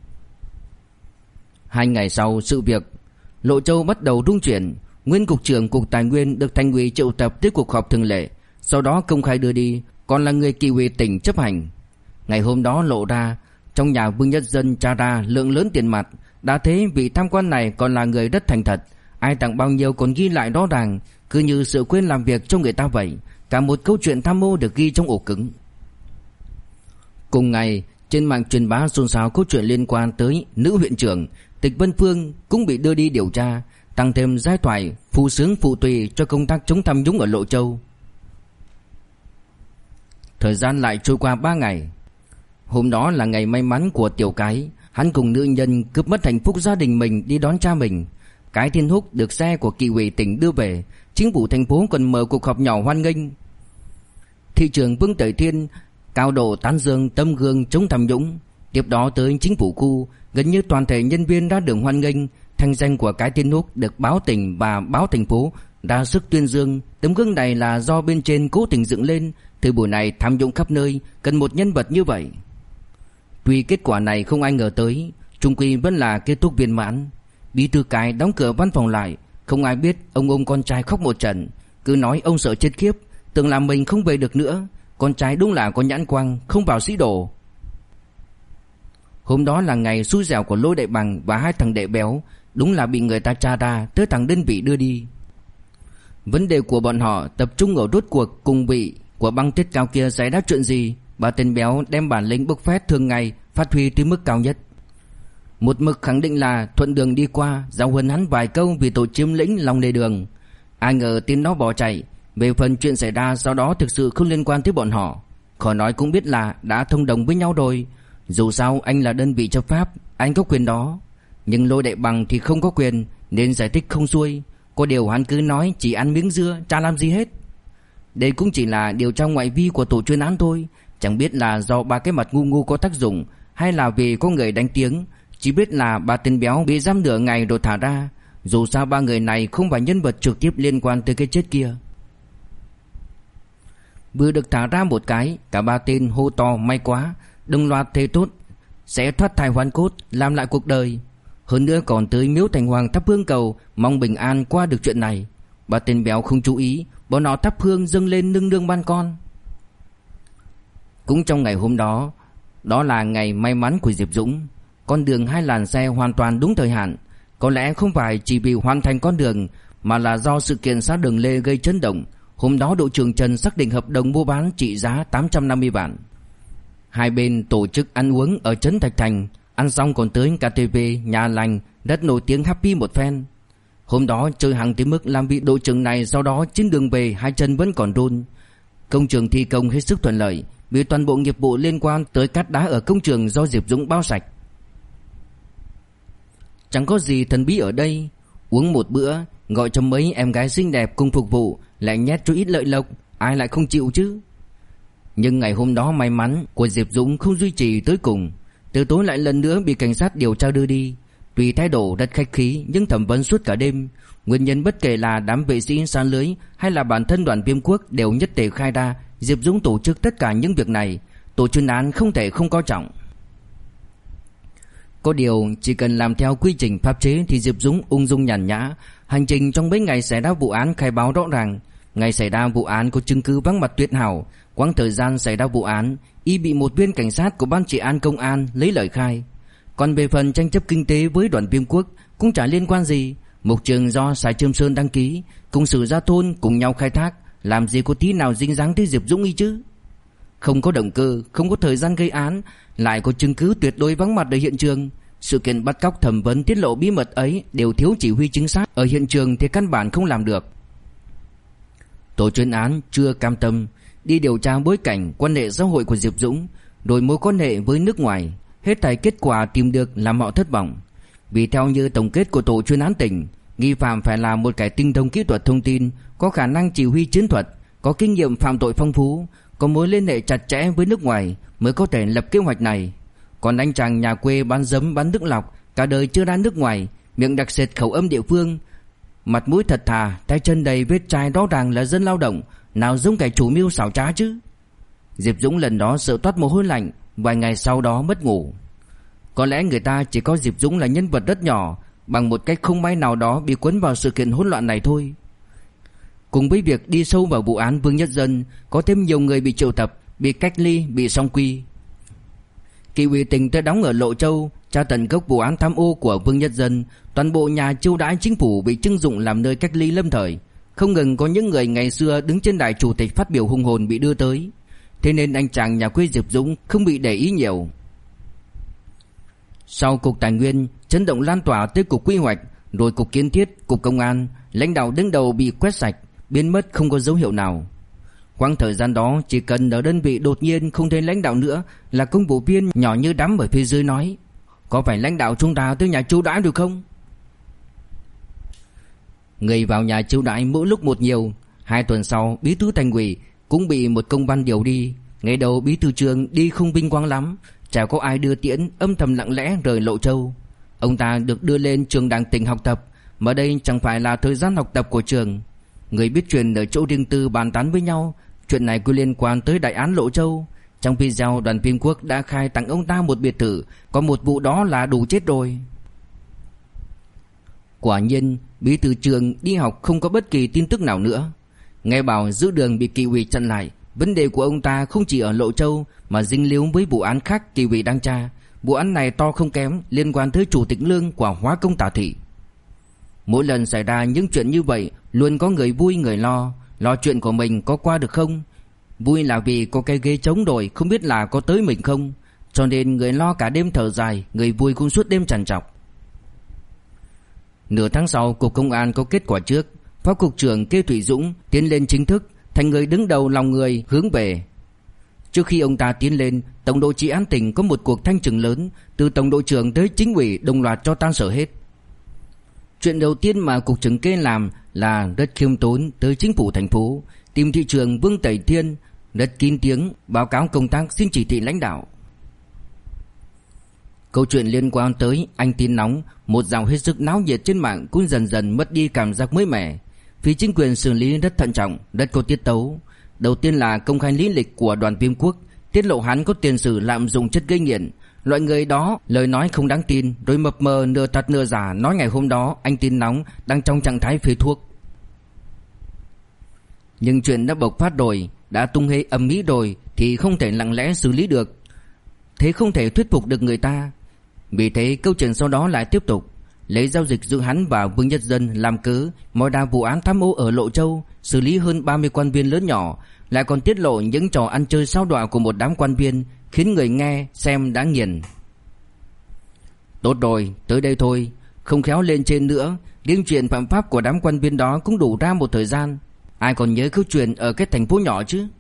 2 ngày sau sự việc, Lộ Châu bắt đầu rung chuyển. Nguyên cục trưởng cục tài nguyên được Thành ủy triệu tập tới cuộc họp thường lệ, sau đó công khai đưa đi, còn là người Kỷ ủy tỉnh chấp hành. Ngày hôm đó lộ ra, trong nhà Vương Nhất Dân tra ra lượng lớn tiền mặt, đã thế vị tham quan này còn là người rất thành thật, ai tặng bao nhiêu còn ghi lại rõ ràng, cứ như sự quên làm việc cho người ta vậy. Cả một câu chuyện tham mô được ghi trong ổ cứng. Cùng ngày, trên mạng truyền bá xôn xao câu chuyện liên quan tới nữ huyện trưởng Tịch Vân Phương cũng bị đưa đi điều tra, tăng thêm giai thoại phù sướng phụ tùy cho công tác chống tham nhũng ở Lộ Châu. Thời gian lại trôi qua 3 ngày. Hôm đó là ngày may mắn của Tiểu Cái, hắn cùng nữ nhân cướp mất hạnh phúc gia đình mình đi đón cha mình. Cái Thiên Húc được xe của Kỷ ủy tỉnh đưa về, chính phủ thành phố còn mở cuộc họp nhỏ hoan nghênh. Thị trưởng Vương Tẩy Thiên cao độ tán dương tấm gương chống tham nhũng. Tiếp đó tới chính phủ khu, gần như toàn thể nhân viên ra đường hoan nghênh. Thanh danh của Cái Thiên Húc được báo tỉnh và báo thành phố ra sức tuyên dương. Tấm gương này là do bên trên cố tình dựng lên. Từ buổi này tham nhũng khắp nơi, cần một nhân vật như vậy. Tuy kết quả này không ai ngờ tới, chung quy vẫn là kết thúc viên mãn. Bí thư Cái đóng cửa văn phòng lại, không ai biết ông ôm con trai khóc một trận, cứ nói ông sợ chết khiếp, tưởng là mình không về được nữa. Con trai đúng là có nhãn quang, không vào sĩ đồ. Hôm đó là ngày xui xẻo của Lôi Đại Bằng và 2 thằng đệ béo, đúng là bị người ta tra ra tới thằng đơn vị đưa đi. Vấn đề của bọn họ tập trung ở rốt cuộc cùng vị của băng Thiết Cao kia xảy ra chuyện gì. Ba tên béo đem bản lĩnh bốc phét thường ngày phát huy tới mức cao nhất, một mực khẳng định là thuận đường đi qua, giáo huấn hắn vài câu vì tội chiếm lĩnh lòng lề đường. Ai ngờ tin nó bỏ chạy. Về phần chuyện xảy ra sau đó thực sự không liên quan tới bọn họ, khỏi nói cũng biết là đã thông đồng với nhau rồi. Dù sao anh là đơn vị chấp pháp, anh có quyền đó. Nhưng Lôi Đại Bằng thì không có quyền, nên giải thích không xuôi. Có điều hắn cứ nói chỉ ăn miếng dưa, chả làm gì hết. Đây cũng chỉ là điều tra ngoại vi của tổ chuyên án thôi. Chẳng biết là do 3 cái mặt ngu ngu có tác dụng, hay là vì có người đánh tiếng, Chỉ biết là ba tên béo bị giam nửa ngày rồi thả ra. Dù sao ba người này không phải nhân vật trực tiếp liên quan tới cái chết kia. Vừa được thả ra một cái, cả ba tên hô to may quá, đồng loạt thề tốt sẽ thoát thai hoán cốt, làm lại cuộc đời. Hơn nữa còn tới miếu thành hoàng thắp hương cầu, mong bình an qua được chuyện này. Ba tên béo không chú ý, bọn họ thắp hương dâng lên nương nương ban con. Cũng trong ngày hôm đó, đó là ngày may mắn của Diệp Dũng. Con đường 2 làn xe hoàn toàn đúng thời hạn. Có lẽ không phải chỉ vì hoàn thành con đường, mà là do sự kiện xã Đường Lê gây chấn động. Hôm đó đội trưởng Trần xác định hợp đồng mua bán trị giá 850 vạn. Hai bên tổ chức ăn uống ở trấn Thạch Thành, ăn xong còn tới KTV Nhà Lành, rất nổi tiếng happy một phen. Hôm đó chơi hàng tới mức làm vị đội trưởng này sau đó trên đường về hai chân vẫn còn run. Công trường thi công hết sức thuận lợi, vì toàn bộ nghiệp vụ liên quan tới cát đá ở công trường do Diệp Dũng bao sạch. Chẳng có gì thần bí ở đây, uống một bữa, gọi cho mấy em gái xinh đẹp cùng phục vụ, lại nhét cho ít lợi lộc, ai lại không chịu chứ. Nhưng ngày hôm đó may mắn của Diệp Dũng không duy trì tới cùng. Từ tối lại lần nữa bị cảnh sát điều tra đưa đi. Tuy thái độ rất khách khí nhưng thẩm vấn suốt cả đêm. Nguyên nhân bất kể là đám vệ sĩ san lưới hay là bản thân Đoàn Viêm Quốc đều nhất tề khai ra Diệp Dũng tổ chức tất cả những việc này. Tổ chuyên án không thể không coi trọng. Có điều chỉ cần làm theo quy trình pháp chế thì Diệp Dũng ung dung nhàn nhã. Hành trình trong mấy ngày xảy ra vụ án khai báo rõ ràng. Ngày xảy ra vụ án có chứng cứ vắng mặt tuyệt hảo. Quãng thời gian xảy ra vụ án, y bị một viên cảnh sát của ban trị an công an lấy lời khai. Còn về phần tranh chấp kinh tế với Đoàn Viêm Quốc cũng chả liên quan gì. Mục trường do Sài Trương Sơn đăng ký, cùng Sử Gia Thôn cùng nhau khai thác, làm gì có tí nào dính dáng tới Diệp Dũng y chứ. Không có động cơ, không có thời gian gây án, lại có chứng cứ tuyệt đối vắng mặt ở hiện trường. Sự kiện bắt cóc thẩm vấn tiết lộ bí mật ấy đều thiếu chỉ huy chính xác ở hiện trường thì căn bản không làm được. Tổ chuyên án chưa cam tâm, đi điều tra bối cảnh quan hệ xã hội của Diệp Dũng, rồi mối quan hệ với nước ngoài. Hết thảy kết quả tìm được làm họ thất vọng. Vì theo như tổng kết của tổ chuyên án tỉnh, nghi phạm phải là một kẻ tinh thông kỹ thuật thông tin, có khả năng chỉ huy chiến thuật, có kinh nghiệm phạm tội phong phú, có mối liên hệ chặt chẽ với nước ngoài mới có thể lập kế hoạch này. Còn anh chàng nhà quê bán giấm bán nước lọc, cả đời chưa ra nước ngoài, miệng đặc sệt khẩu âm địa phương, mặt mũi thật thà, tay chân đầy vết chai, rõ ràng là dân lao động, nào giống kẻ chủ mưu xảo trá chứ. Diệp Dũng lần đó sợ toát mồ hôi lạnh, vài ngày sau đó mất ngủ. Có lẽ người ta chỉ có Diệp Dũng là nhân vật rất nhỏ, bằng một cách không may nào đó bị cuốn vào sự kiện hỗn loạn này thôi. Cùng với việc đi sâu vào vụ án Vương Nhất Dân, có thêm nhiều người bị triệu tập, bị cách ly, bị song quy. Kỳ ủy tỉnh tới đóng ở Lộ Châu, tra tận gốc vụ án tham ô của Vương Nhất Dân, toàn bộ nhà chiêu đãi chính phủ bị trưng dụng làm nơi cách ly lâm thời. Không ngừng có những người ngày xưa đứng trên đài chủ tịch phát biểu hùng hồn bị đưa tới. Thế nên anh chàng nhà quê Diệp Dũng không bị để ý nhiều. Sau cục tài nguyên, chấn động lan tỏa tới cục quy hoạch, rồi cục kiến thiết, cục công an, lãnh đạo đứng đầu bị quét sạch, biến mất không có dấu hiệu nào. Quãng thời gian đó chỉ cần ở đơn vị đột nhiên không thấy lãnh đạo nữa là công vụ viên nhỏ như đám ở phía dưới nói: có phải lãnh đạo chúng ta tới nhà chiêu đãi được không? Người vào nhà chiêu đãi mỗi lúc một nhiều. 2 tuần sau, bí thư thành ủy cũng bị một công văn điều đi. Ngày đầu bí thư trường đi không vinh quang lắm, chả có ai đưa tiễn, âm thầm lặng lẽ rời Lộ Châu. Ông ta được đưa lên trường Đảng tỉnh học tập, mà đây chẳng phải là thời gian học tập của trường. Người biết chuyện ở chỗ riêng tư bàn tán với nhau, chuyện này có liên quan tới đại án Lộ Châu. Trong video Đoàn Viêm Quốc đã khai tặng ông ta một biệt thự, có một vụ đó là đủ chết rồi. Quả nhiên, bí thư trường đi học không có bất kỳ tin tức nào nữa. Nghe bảo giữa đường bị Kỳ ủy chặn lại. Vấn đề của ông ta không chỉ ở Lộ Châu mà dính líu với vụ án khác Kỳ ủy đang tra. Vụ án này to không kém, liên quan tới chủ tịch lương của Hóa Công Tả Thị. Mỗi lần xảy ra những chuyện như vậy, luôn có người vui người lo. Lo chuyện của mình có qua được không? Vui là vì có cái ghế trống rồi, không biết là có tới mình không. Cho nên người lo cả đêm thở dài, người vui cũng suốt đêm trằn trọc. Nửa tháng sau, cục công an có kết quả trước. Phó cục trưởng Kê Thủy Dũng tiến lên chính thức, thành người đứng đầu lòng người hướng về. Trước khi ông ta tiến lên, tổng đội trị an tỉnh có một cuộc thanh trừng lớn, từ tổng đội trưởng tới chính ủy đồng loạt cho tan sở hết. Chuyện đầu tiên mà cục trưởng Kê làm là rất khiêm tốn tới chính phủ thành phố, tìm thị trưởng Vương Tẩy Thiên, rất kín tiếng báo cáo công tác xin chỉ thị lãnh đạo. Câu chuyện liên quan tới anh tin nóng, một dòng hết sức náo nhiệt trên mạng cũng dần dần mất đi cảm giác mới mẻ. Vì chính quyền xử lý rất thận trọng, rất có tiết tấu. Đầu tiên là công khai lý lịch của Đoàn Viêm Quốc, tiết lộ hắn có tiền sử lạm dụng chất gây nghiện. Loại người đó lời nói không đáng tin, rồi mập mờ nửa thật nửa giả nói ngày hôm đó anh tin nóng đang trong trạng thái phê thuốc. Nhưng chuyện đã bộc phát rồi, đã tung hê ầm ĩ rồi thì không thể lặng lẽ xử lý được. Thế không thể thuyết phục được người ta. Vì thế câu chuyện sau đó lại tiếp tục, lấy giao dịch giữa hắn và Vương Nhất Dân làm cớ moi ra vụ án tham ô ở Lộ Châu, xử lý hơn 30 quan viên lớn nhỏ, lại còn tiết lộ những trò ăn chơi sao đọa của một đám quan viên, khiến người nghe xem đã nghiền. Tốt rồi, tới đây thôi, không khéo lên trên nữa, riêng chuyện phạm pháp của đám quan viên đó cũng đủ ra một thời gian. Ai còn nhớ câu chuyện ở cái thành phố nhỏ chứ?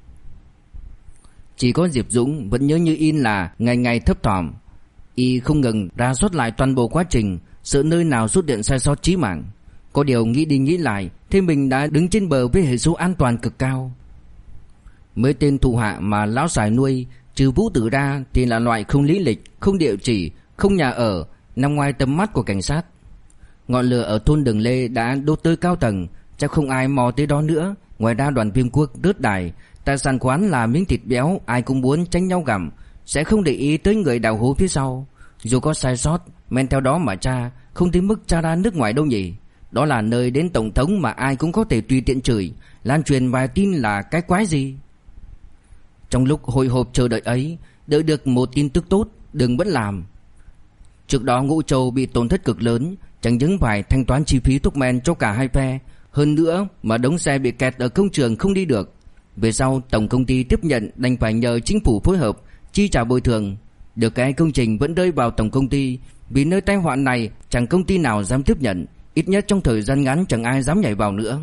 Chỉ có Diệp Dũng vẫn nhớ như in là ngày ngày thấp thỏm. Y không ngừng rà soát lại toàn bộ quá trình, sợ nơi nào xuất hiện sai sót chí mạng. Có điều nghĩ đi nghĩ lại, thế mình đã đứng trên bờ với hệ số an toàn cực cao. Mấy tên thủ hạ mà lão Sài nuôi, trừ Vũ Tử ra thì là loại không lý lịch, không địa chỉ, không nhà ở, nằm ngoài tầm mắt của cảnh sát. Ngọn lửa ở thôn Đường Lê đã đốt tới cao tầng, chắc không ai mò tới đó nữa. Ngoài ra Đoàn Viêm Quốc rớt đài, tài sản quán là miếng thịt béo, ai cũng muốn tranh nhau gặm, sẽ không để ý tới người đào hố phía sau. Dù có sai sót, men theo đó mà tra, không tới mức tra ra nước ngoài đâu nhỉ. Đó là nơi đến tổng thống mà ai cũng có thể tùy tiện chửi, lan truyền vài tin là cái quái gì. Trong lúc hồi hộp chờ đợi ấy, đợi được một tin tức tốt, Đường vẫn làm. Trước đó Ngũ Châu bị tổn thất cực lớn, chẳng những phải thanh toán chi phí thuốc men cho cả hai phe, hơn nữa mà đống xe bị kẹt ở công trường không đi được. Về sau tổng công ty tiếp nhận đành phải nhờ chính phủ phối hợp chi trả bồi thường. Được cái công trình vẫn rơi vào tổng công ty, vì nơi tai họa này chẳng công ty nào dám tiếp nhận, ít nhất trong thời gian ngắn chẳng ai dám nhảy vào nữa.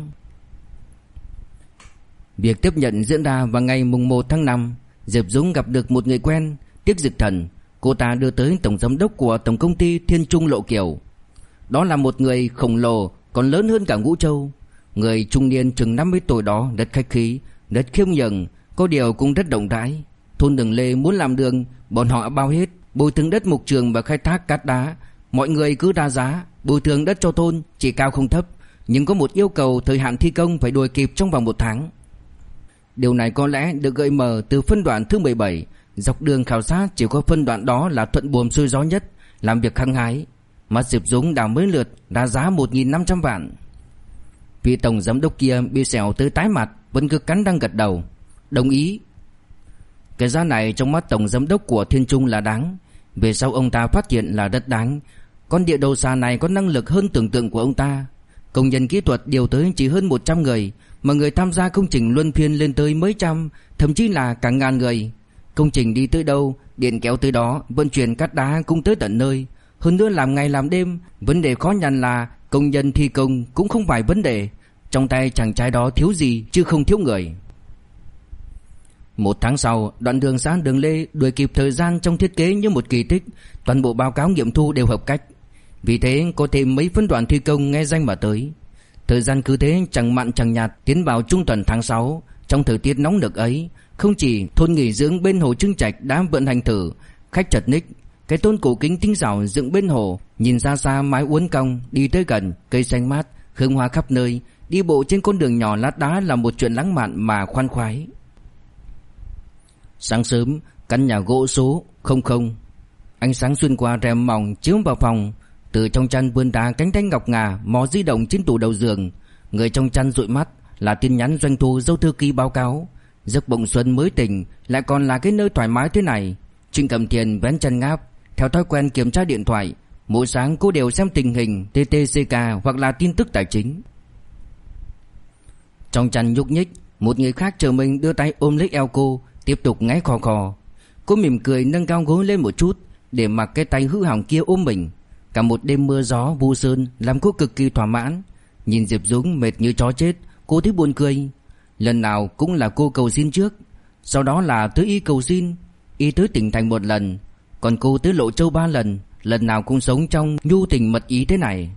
Việc tiếp nhận diễn ra vào ngày mùng 1 tháng 5. Diệp Dũng gặp được một người quen, Tiết Dịch Thần. Cô ta đưa tới tổng giám đốc của tổng công ty Thiên Trung Lộ Kiều. Đó là một người khổng lồ, còn lớn hơn cả Ngũ Châu. Người trung niên chừng 50 tuổi đó rất khách khí, rất khiêm nhường, có điều cũng rất rộng rãi. Thôn Đường Lê muốn làm đường, bọn họ bao hết, bồi thường đất mục trường và khai thác cát đá. Mọi người cứ đa giá, bồi thường đất cho thôn, chỉ cao không thấp, nhưng có một yêu cầu thời hạn thi công phải đuổi kịp trong vòng 1 tháng. Điều này có lẽ được gợi mở từ phân đoạn thứ 17. Dọc đường khảo sát chỉ có phân đoạn đó là thuận buồm xuôi gió nhất, làm việc hăng hái. Mắt Diệp Dũng đào mấy lượt ra giá 1.500 vạn. Vị tổng giám đốc kia bị xẻo tới tái mặt, vẫn cứ cắn răng gật đầu đồng ý. Cái giá này trong mắt tổng giám đốc của Thiên Trung là đáng. Về sau ông ta phát hiện là rất đáng. Con địa đầu xa này có năng lực hơn tưởng tượng của ông ta. Công nhân kỹ thuật điều tới chỉ hơn 100 người, mà người tham gia công trình luân phiên lên tới mấy trăm, thậm chí là cả ngàn người. Công trình đi tới đâu, điện kéo tới đó, vận chuyển cát đá cũng tới tận nơi. Hơn nữa làm ngày làm đêm. Vấn đề khó nhằn là công nhân thi công cũng không phải vấn đề. Trong tay chàng trai đó thiếu gì chứ không thiếu người. 1 tháng sau, đoạn đường xã Đường Lê đuổi kịp thời gian trong thiết kế như một kỳ tích. Toàn bộ báo cáo nghiệm thu đều hợp cách. Vì thế có thêm mấy phân đoạn thi công nghe danh mà tới. Thời gian cứ thế chẳng mặn chẳng nhạt tiến vào trung tuần tháng 6. Trong thời tiết nóng nực ấy, không chỉ thôn nghỉ dưỡng bên hồ Trưng Trạch đã vận hành thử, khách chật ních. Cái tôn cổ kính tinh xảo dựng bên hồ, nhìn ra xa mái uốn cong, đi tới gần cây xanh mát, hương hoa khắp nơi. Đi bộ trên con đường nhỏ lát đá là một chuyện lãng mạn mà khoan khoái. Sáng sớm, căn nhà gỗ số 00, ánh sáng xuyên qua rèm mỏng chiếu vào phòng. Từ trong chăn vươn ra cánh tay ngọc ngà mò di động trên tủ đầu giường. Người trong chăn dụi mắt là tin nhắn doanh thu dâu thư ký báo cáo. Giấc mộng xuân mới tỉnh lại còn là cái nơi thoải mái thế này. Trịnh Cẩm Thiền vén chân ngáp, theo thói quen kiểm tra điện thoại. Mỗi sáng cô đều xem tình hình TTCK hoặc là tin tức tài chính. Trong chăn nhúc nhích, một người khác chờ mình đưa tay ôm lấy eo cô, tiếp tục ngáy khò khò. Cô mỉm cười nâng cao gối lên một chút để mặc cái tay hư hỏng kia ôm mình. Cả một đêm mưa gió vu sơn làm cô cực kỳ thỏa mãn. Nhìn Diệp Dũng mệt như chó chết, cô thấy buồn cười. Lần nào cũng là cô cầu xin trước, sau đó là tới y cầu xin. Y tới tỉnh thành 1 lần, còn cô tới Lộ Châu 3 lần. Lần nào cũng sống trong nhu tình mật ý thế này.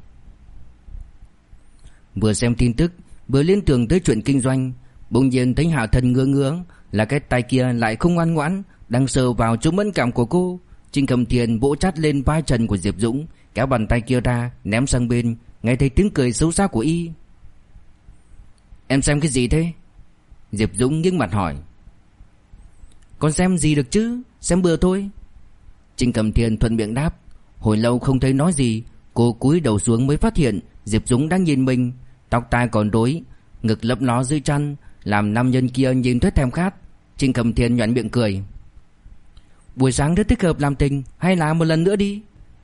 Vừa xem tin tức, vừa liên tưởng tới chuyện kinh doanh, bỗng nhiên thấy hạ thân ngứa ngứa, là cái tay kia lại không ngoan ngoãn, đang sờ vào chỗ mẫn cảm của cô. Trình Cầm Thiên vỗ chát lên vai trần của Diệp Dũng, kéo bàn tay kia ra ném sang bên, nghe thấy tiếng cười xấu xa của y. Em xem cái gì thế? Diệp Dũng nghiêng mặt hỏi. Con xem gì được chứ, xem bừa thôi. Trình Cầm Thiên thuận miệng đáp. Hồi lâu không thấy nói gì, cô cúi đầu xuống mới phát hiện Diệp Dũng đang nhìn mình, tóc tai còn rối, ngực lấp ló dưới chăn, làm nam nhân kia nhìn thấy thèm khát. Trình Cầm Thiên nhoẻn miệng cười. Buổi sáng rất thích hợp làm tình, hay là một lần nữa đi?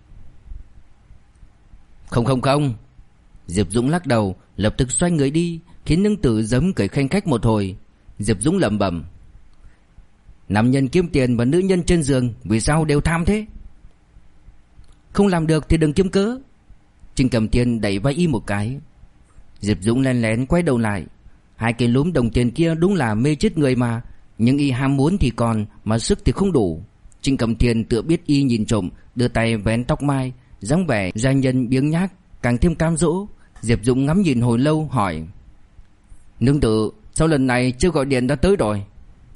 Không. Diệp Dũng lắc đầu, lập tức xoay người đi, khiến nương tử giấm cười khanh khách một hồi. Diệp Dũng lẩm bẩm. Nam nhân kiếm tiền và nữ nhân trên giường vì sao đều tham thế? Không làm được thì đừng kiếm cớ. Trình Cầm Thiên đẩy vai y một cái. Diệp Dũng lén lén quay đầu lại. Hai cái lúm đồng tiền kia đúng là mê chết người mà, nhưng y ham muốn thì còn, mà sức thì không đủ. Trình Cầm Thiên tựa biết y nhìn trộm, đưa tay vén tóc mai, dáng vẻ gia nhân biếng nhác, càng thêm cam dỗ. Diệp Dũng ngắm nhìn hồi lâu hỏi. Nương tử, sao lần này chưa gọi điện đã tới rồi?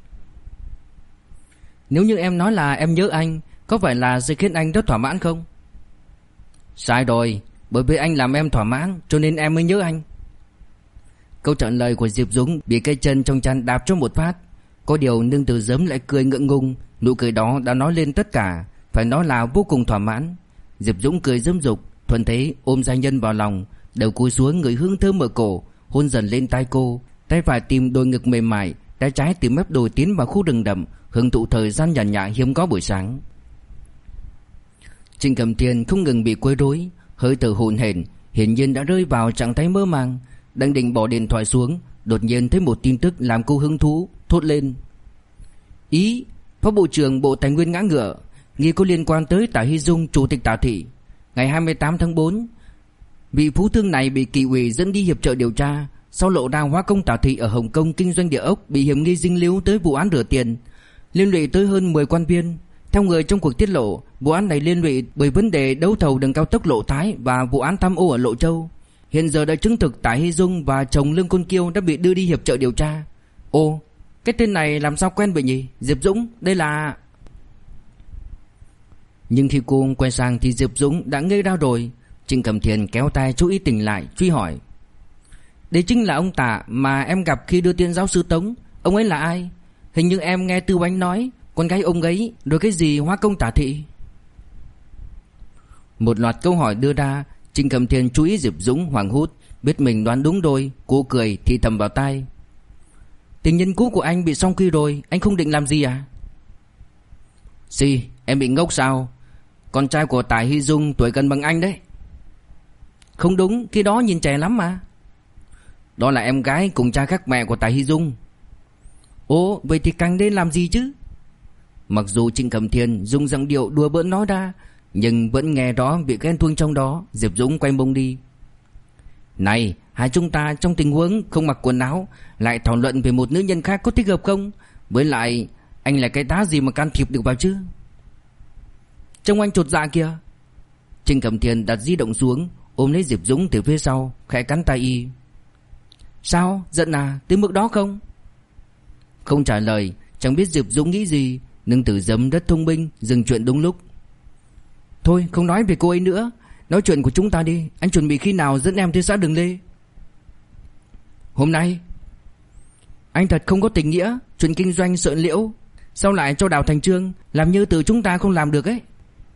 Nếu như em nói là em nhớ anh, có phải là sẽ khiến anh rất thỏa mãn không? Sai rồi, bởi vì anh làm em thỏa mãn cho nên em mới nhớ anh. Câu trả lời của Diệp Dũng bị cái chân trong chăn đạp cho một phát. Có điều nương tử giấm lại cười ngượng ngùng, nụ cười đó đã nói lên tất cả, phải nói là vô cùng thỏa mãn. Diệp Dũng cười dâm dục, thuận thế ôm gia nhân vào lòng, đầu cúi xuống ngửi hương thơm ở cổ, hôn dần lên tai cô, tay phải tìm đôi ngực mềm mại, tay trái tìm mép đồi tiến vào khu rừng đậm, hưởng thụ thời gian nhàn nhã hiếm có buổi sáng. Trình Cầm Thiên không ngừng bị quấy rối, hơi thở hổn hển, hiển nhiên đã rơi vào trạng thái mơ màng. Đang định bỏ điện thoại xuống, đột nhiên thấy một tin tức làm cô hứng thú, thốt lên. Ý, Phó Bộ trưởng Bộ Tài nguyên ngã ngựa, nghi có liên quan tới Tạ Hy Dung, Chủ tịch Tạ Thị. Ngày 28 tháng 4, vị phú thương này bị Kỷ ủy dẫn đi hiệp trợ điều tra, sau lộ ra hóa công Tạ Thị ở Hồng Kông kinh doanh địa ốc bị hiểm nghi dính líu tới vụ án rửa tiền, liên lụy tới hơn 10 quan viên. Theo người trong cuộc tiết lộ, vụ án này liên lụy bởi vấn đề đấu thầu đường cao tốc Lộ Thái và vụ án tham ô ở Lộ Châu. Hiện giờ đã chứng thực Tạ Hy Dung và chồng Lương Côn Kiêu đã bị đưa đi hiệp trợ điều tra. Ồ, cái tên này làm sao quen vậy nhỉ? Diệp Dũng, đây là... Nhưng khi cô quay sang thì Diệp Dũng đã ngây ra rồi. Trình Cầm Thiên kéo tay chú ý tỉnh lại, truy hỏi. Đấy chính là ông Tạ mà em gặp khi đưa tiền giáo sư Tống. Ông ấy là ai? Hình như em nghe Tư Oánh nói con gái ông ấy rồi cái gì hóa công Tạ Thị. Một loạt câu hỏi đưa ra. Trình Cầm Thiên chú ý Diệp Dũng hoảng hốt, biết mình đoán đúng rồi, cô cười thì thầm vào tai. Tình nhân cũ của anh bị xong khi rồi, anh không định làm gì à? Gì, em bị ngốc sao? Con trai của Tạ Hy Dung tuổi gần bằng anh đấy. Không đúng, khi đó nhìn trẻ lắm mà. Đó là em gái cùng cha khác mẹ của Tạ Hy Dung. Ồ, vậy thì càng nên làm gì chứ? Mặc dù Trình Cầm Thiên dùng giọng điệu đùa bỡn nói ra, nhưng vẫn nghe rõ việc ghen tuông trong đó. Diệp Dũng quay mông đi. Này, hai chúng ta trong tình huống không mặc quần áo lại thảo luận về một nữ nhân khác có thích hợp không? Với lại anh là cái tá gì mà can thiệp được vào chứ? Trông anh chột dạ kìa. Trình Cầm Thiên đặt di động xuống, ôm lấy Diệp Dũng từ phía sau, khẽ cắn tay y. Sao, giận à, tới mức đó không? Không trả lời, chẳng biết Diệp Dũng nghĩ gì. Nương tử giấm rất thông minh, dừng chuyện đúng lúc. Thôi không nói về cô ấy nữa, nói chuyện của chúng ta đi. Anh chuẩn bị khi nào dẫn em tới xã Đường Lê? Hôm nay. Anh thật không có tình nghĩa, chuyện kinh doanh sợn liễu sao lại cho Đào thành trương, làm như từ chúng ta không làm được ấy.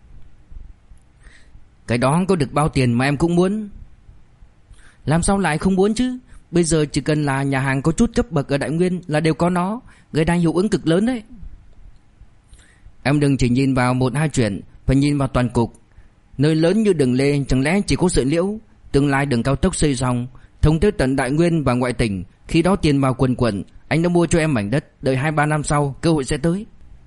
Cái đó có được bao tiền mà em cũng muốn. Làm sao lại không muốn chứ? Bây giờ chỉ cần là nhà hàng có chút cấp bậc ở Đại Nguyên là đều có nó, gây ra hiệu ứng cực lớn đấy. Em đừng chỉ nhìn vào một hai chuyện, phải nhìn vào toàn cục. Nơi lớn như Đường Lê chẳng lẽ chỉ có sợi liễu? Tương lai đường cao tốc xây xong, thông tới tận Đại Nguyên và ngoại tỉnh, khi đó tiền vào quần quần. Anh đã mua cho em mảnh đất, đợi 2-3 năm sau cơ hội sẽ tới.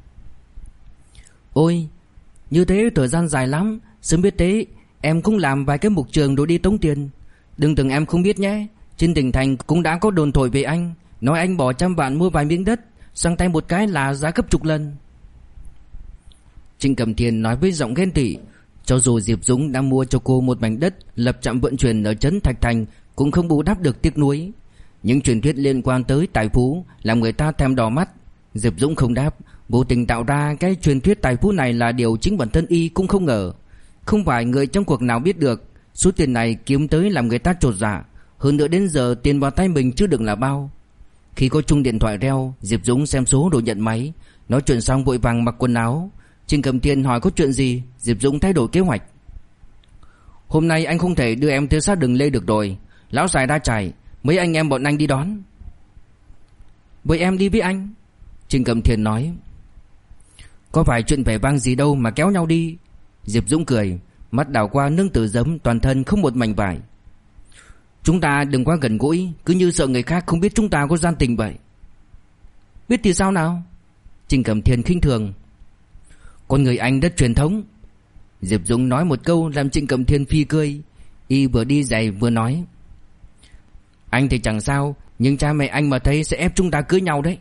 Ôi, như thế thời gian dài lắm. Sớm biết thế em cũng làm vài cái mục trường rồi đi tống tiền. Đừng tưởng em không biết nhé. Trên tỉnh thành cũng đã có đồn thổi về anh, nói anh bỏ 100 vạn mua vài miếng đất, sang tay một cái là giá gấp chục lần. Trình Cầm Thiên nói với giọng ghen tị. Cho dù Diệp Dũng đã mua cho cô một mảnh đất lập trạm vận chuyển ở trấn Thạch Thành, cũng không bù đắp được tiếc nuối. Những truyền thuyết liên quan tới tài phú làm người ta thèm đỏ mắt. Diệp Dũng không đáp, Vô tình tạo ra cái truyền thuyết tài phú này là điều chính bản thân y cũng không ngờ. Không phải người trong cuộc nào biết được số tiền này kiếm tới làm người ta chột dạ. Hơn nữa đến giờ tiền vào tay mình chưa được là bao. Khi có chuông điện thoại reo, Diệp Dũng xem số rồi nhận máy. Nói chuyện xong vội vàng mặc quần áo. Trình Cẩm Thiên hỏi có chuyện gì, Diệp Dũng thay đổi kế hoạch. Hôm nay anh không thể đưa em tới sát đường Lê được rồi. Lão Sài đã chạy, mấy anh em bọn anh đi đón. Vậy em đi với anh, Trình Cẩm Thiên nói. Có phải chuyện vẻ vang gì đâu mà kéo nhau đi. Diệp Dũng cười, mắt đảo qua nương tử giấm toàn thân không một mảnh vải. Chúng ta đừng quá gần gũi, cứ như sợ người khác không biết chúng ta có gian tình vậy. Biết thì sao nào? Trình Cẩm Thiên khinh thường. Con người anh rất truyền thống. Diệp Dũng nói một câu làm Trình Cẩm Thiên phi cười. Y vừa đi giày vừa nói. Anh thì chẳng sao, nhưng cha mẹ anh mà thấy sẽ ép chúng ta cưới nhau đấy.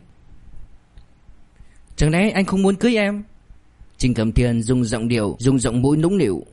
Chẳng lẽ anh không muốn cưới em? Trình Cẩm Thiên dùng giọng mũi nũng nịu.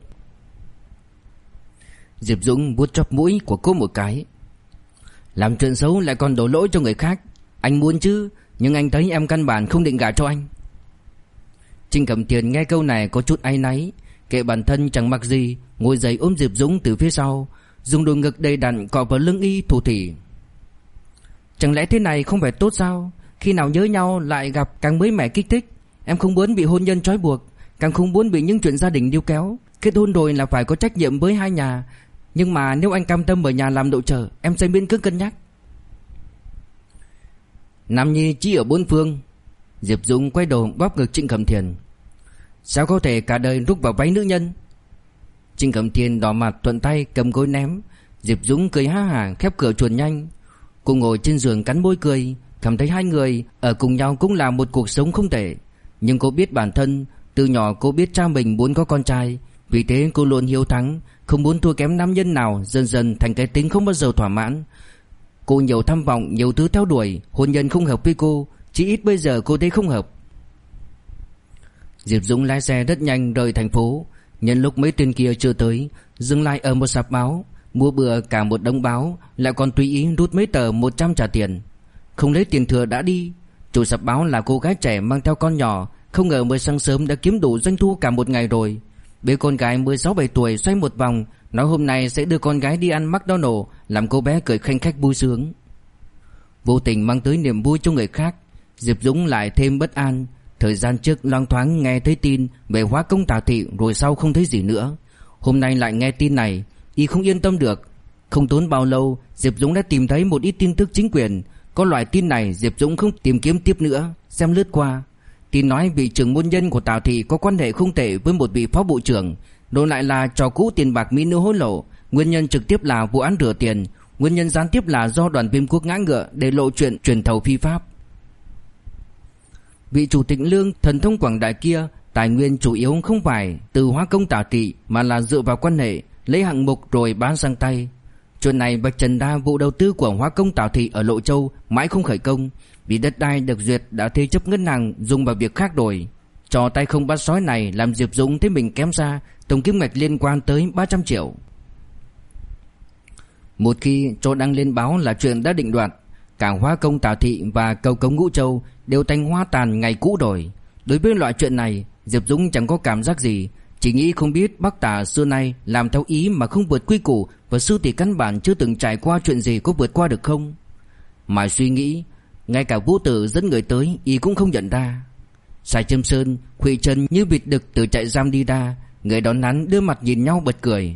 Diệp Dũng vuốt chóp mũi của cô một cái. Làm chuyện xấu lại còn đổ lỗi cho người khác. Anh muốn chứ, nhưng anh thấy em căn bản không định gả cho anh. Trình Cẩm Thiên nghe câu này có chút áy náy. Kệ bản thân chẳng mặc gì, ngồi dậy ôm Diệp Dũng từ phía sau, dùng đôi ngực đầy đặn cọ vào lưng y thủ thỉ. Chẳng lẽ thế này không phải tốt sao? Khi nào nhớ nhau lại gặp càng mới mẻ kích thích. Em không muốn bị hôn nhân trói buộc, càng không muốn bị những chuyện gia đình níu kéo. Kết hôn rồi là phải có trách nhiệm với hai nhà. Nhưng mà nếu anh cam tâm ở nhà làm nội trợ, em sẽ miễn cưỡng cân nhắc. Nam nhi chỉ ở bốn phương. Diệp Dũng quay đầu bóp ngực Trịnh Cẩm Thiên. Sao có thể cả đời rúc vào váy nữ nhân? Trịnh Cẩm Thiên đỏ mặt thuận tay cầm gối ném. Diệp Dũng cười ha hả khép cửa chuồn nhanh. Cô ngồi trên giường cắn môi cười, cảm thấy hai người ở cùng nhau cũng là một cuộc sống không tệ. Nhưng cô biết bản thân, từ nhỏ cô biết cha mình muốn có con trai, vì thế cô luôn hiếu thắng, không muốn thua kém nam nhân nào, dần dần thành cái tính không bao giờ thỏa mãn. Cô nhiều tham vọng, nhiều thứ theo đuổi, hôn nhân không hợp với cô, chỉ ít bây giờ cô thấy không hợp. Diệp Dũng lái xe rất nhanh rời thành phố. Nhân lúc mấy tên kia chưa tới, dừng lại ở một sạp báo, mua bừa cả một đống báo, lại còn tùy ý rút mấy tờ 100 trả tiền. Không lấy tiền thừa đã đi. Chủ sạp báo là cô gái trẻ mang theo con nhỏ, không ngờ mới sáng sớm đã kiếm đủ doanh thu cả một ngày rồi. Bế con gái 16-17 tuổi xoay một vòng, nói hôm nay sẽ đưa con gái đi ăn McDonald's, làm cô bé cười khanh khách vui sướng. Vô tình mang tới niềm vui cho người khác, Diệp Dũng lại thêm bất an. Thời gian trước loáng thoáng nghe thấy tin về hóa công Tào Thị, rồi sau không thấy gì nữa. Hôm nay lại nghe tin này, y không yên tâm được. Không tốn bao lâu, Diệp Dũng đã tìm thấy một ít tin tức chính quyền. Có loại tin này Diệp Dũng không tìm kiếm tiếp nữa, xem lướt qua. Tin nói vị trưởng môn nhân của Tào Thị có quan hệ không tệ với một vị phó bộ trưởng, đồn lại là trò cũ tiền bạc mỹ nữ hối lộ. Nguyên nhân trực tiếp là vụ án rửa tiền, nguyên nhân gián tiếp là do Đoàn Viêm Quốc ngã ngựa để lộ chuyện chuyển thầu phi pháp. Vị chủ tịch Lương thần thông quảng đại kia, tài nguyên chủ yếu không phải từ hóa công Tào Thị mà là dựa vào quan hệ, lấy hạng mục rồi bán sang tay. Chuyện này vạch trần ra vụ đầu tư của hóa công Tào Thị ở Lộ Châu mãi không khởi công, vì đất đai được duyệt đã thế chấp ngân hàng dùng vào việc khác rồi. Trò tay không bắt sói này làm Diệp Dũng thấy mình kém xa, tổng kim ngạch liên quan tới 300 triệu. Một khi cho đăng lên báo là chuyện đã định đoạt, cả hóa công Tào Thị và cầu cống Ngũ Châu đều thành hoa tàn ngày cũ rồi. Đối với loại chuyện này, Diệp Dũng chẳng có cảm giác gì, chỉ nghĩ không biết bác Tả xưa nay làm theo ý mà không vượt quy củ, và sư tỷ căn bản chưa từng trải qua chuyện gì có vượt qua được không. Mà suy nghĩ, ngay cả Vũ Tử dẫn người tới y cũng không nhận ra. Sài Châm Sơn khuỵu chân như vịt đực từ trại giam đi ra, người đón hắn đưa mặt nhìn nhau bật cười.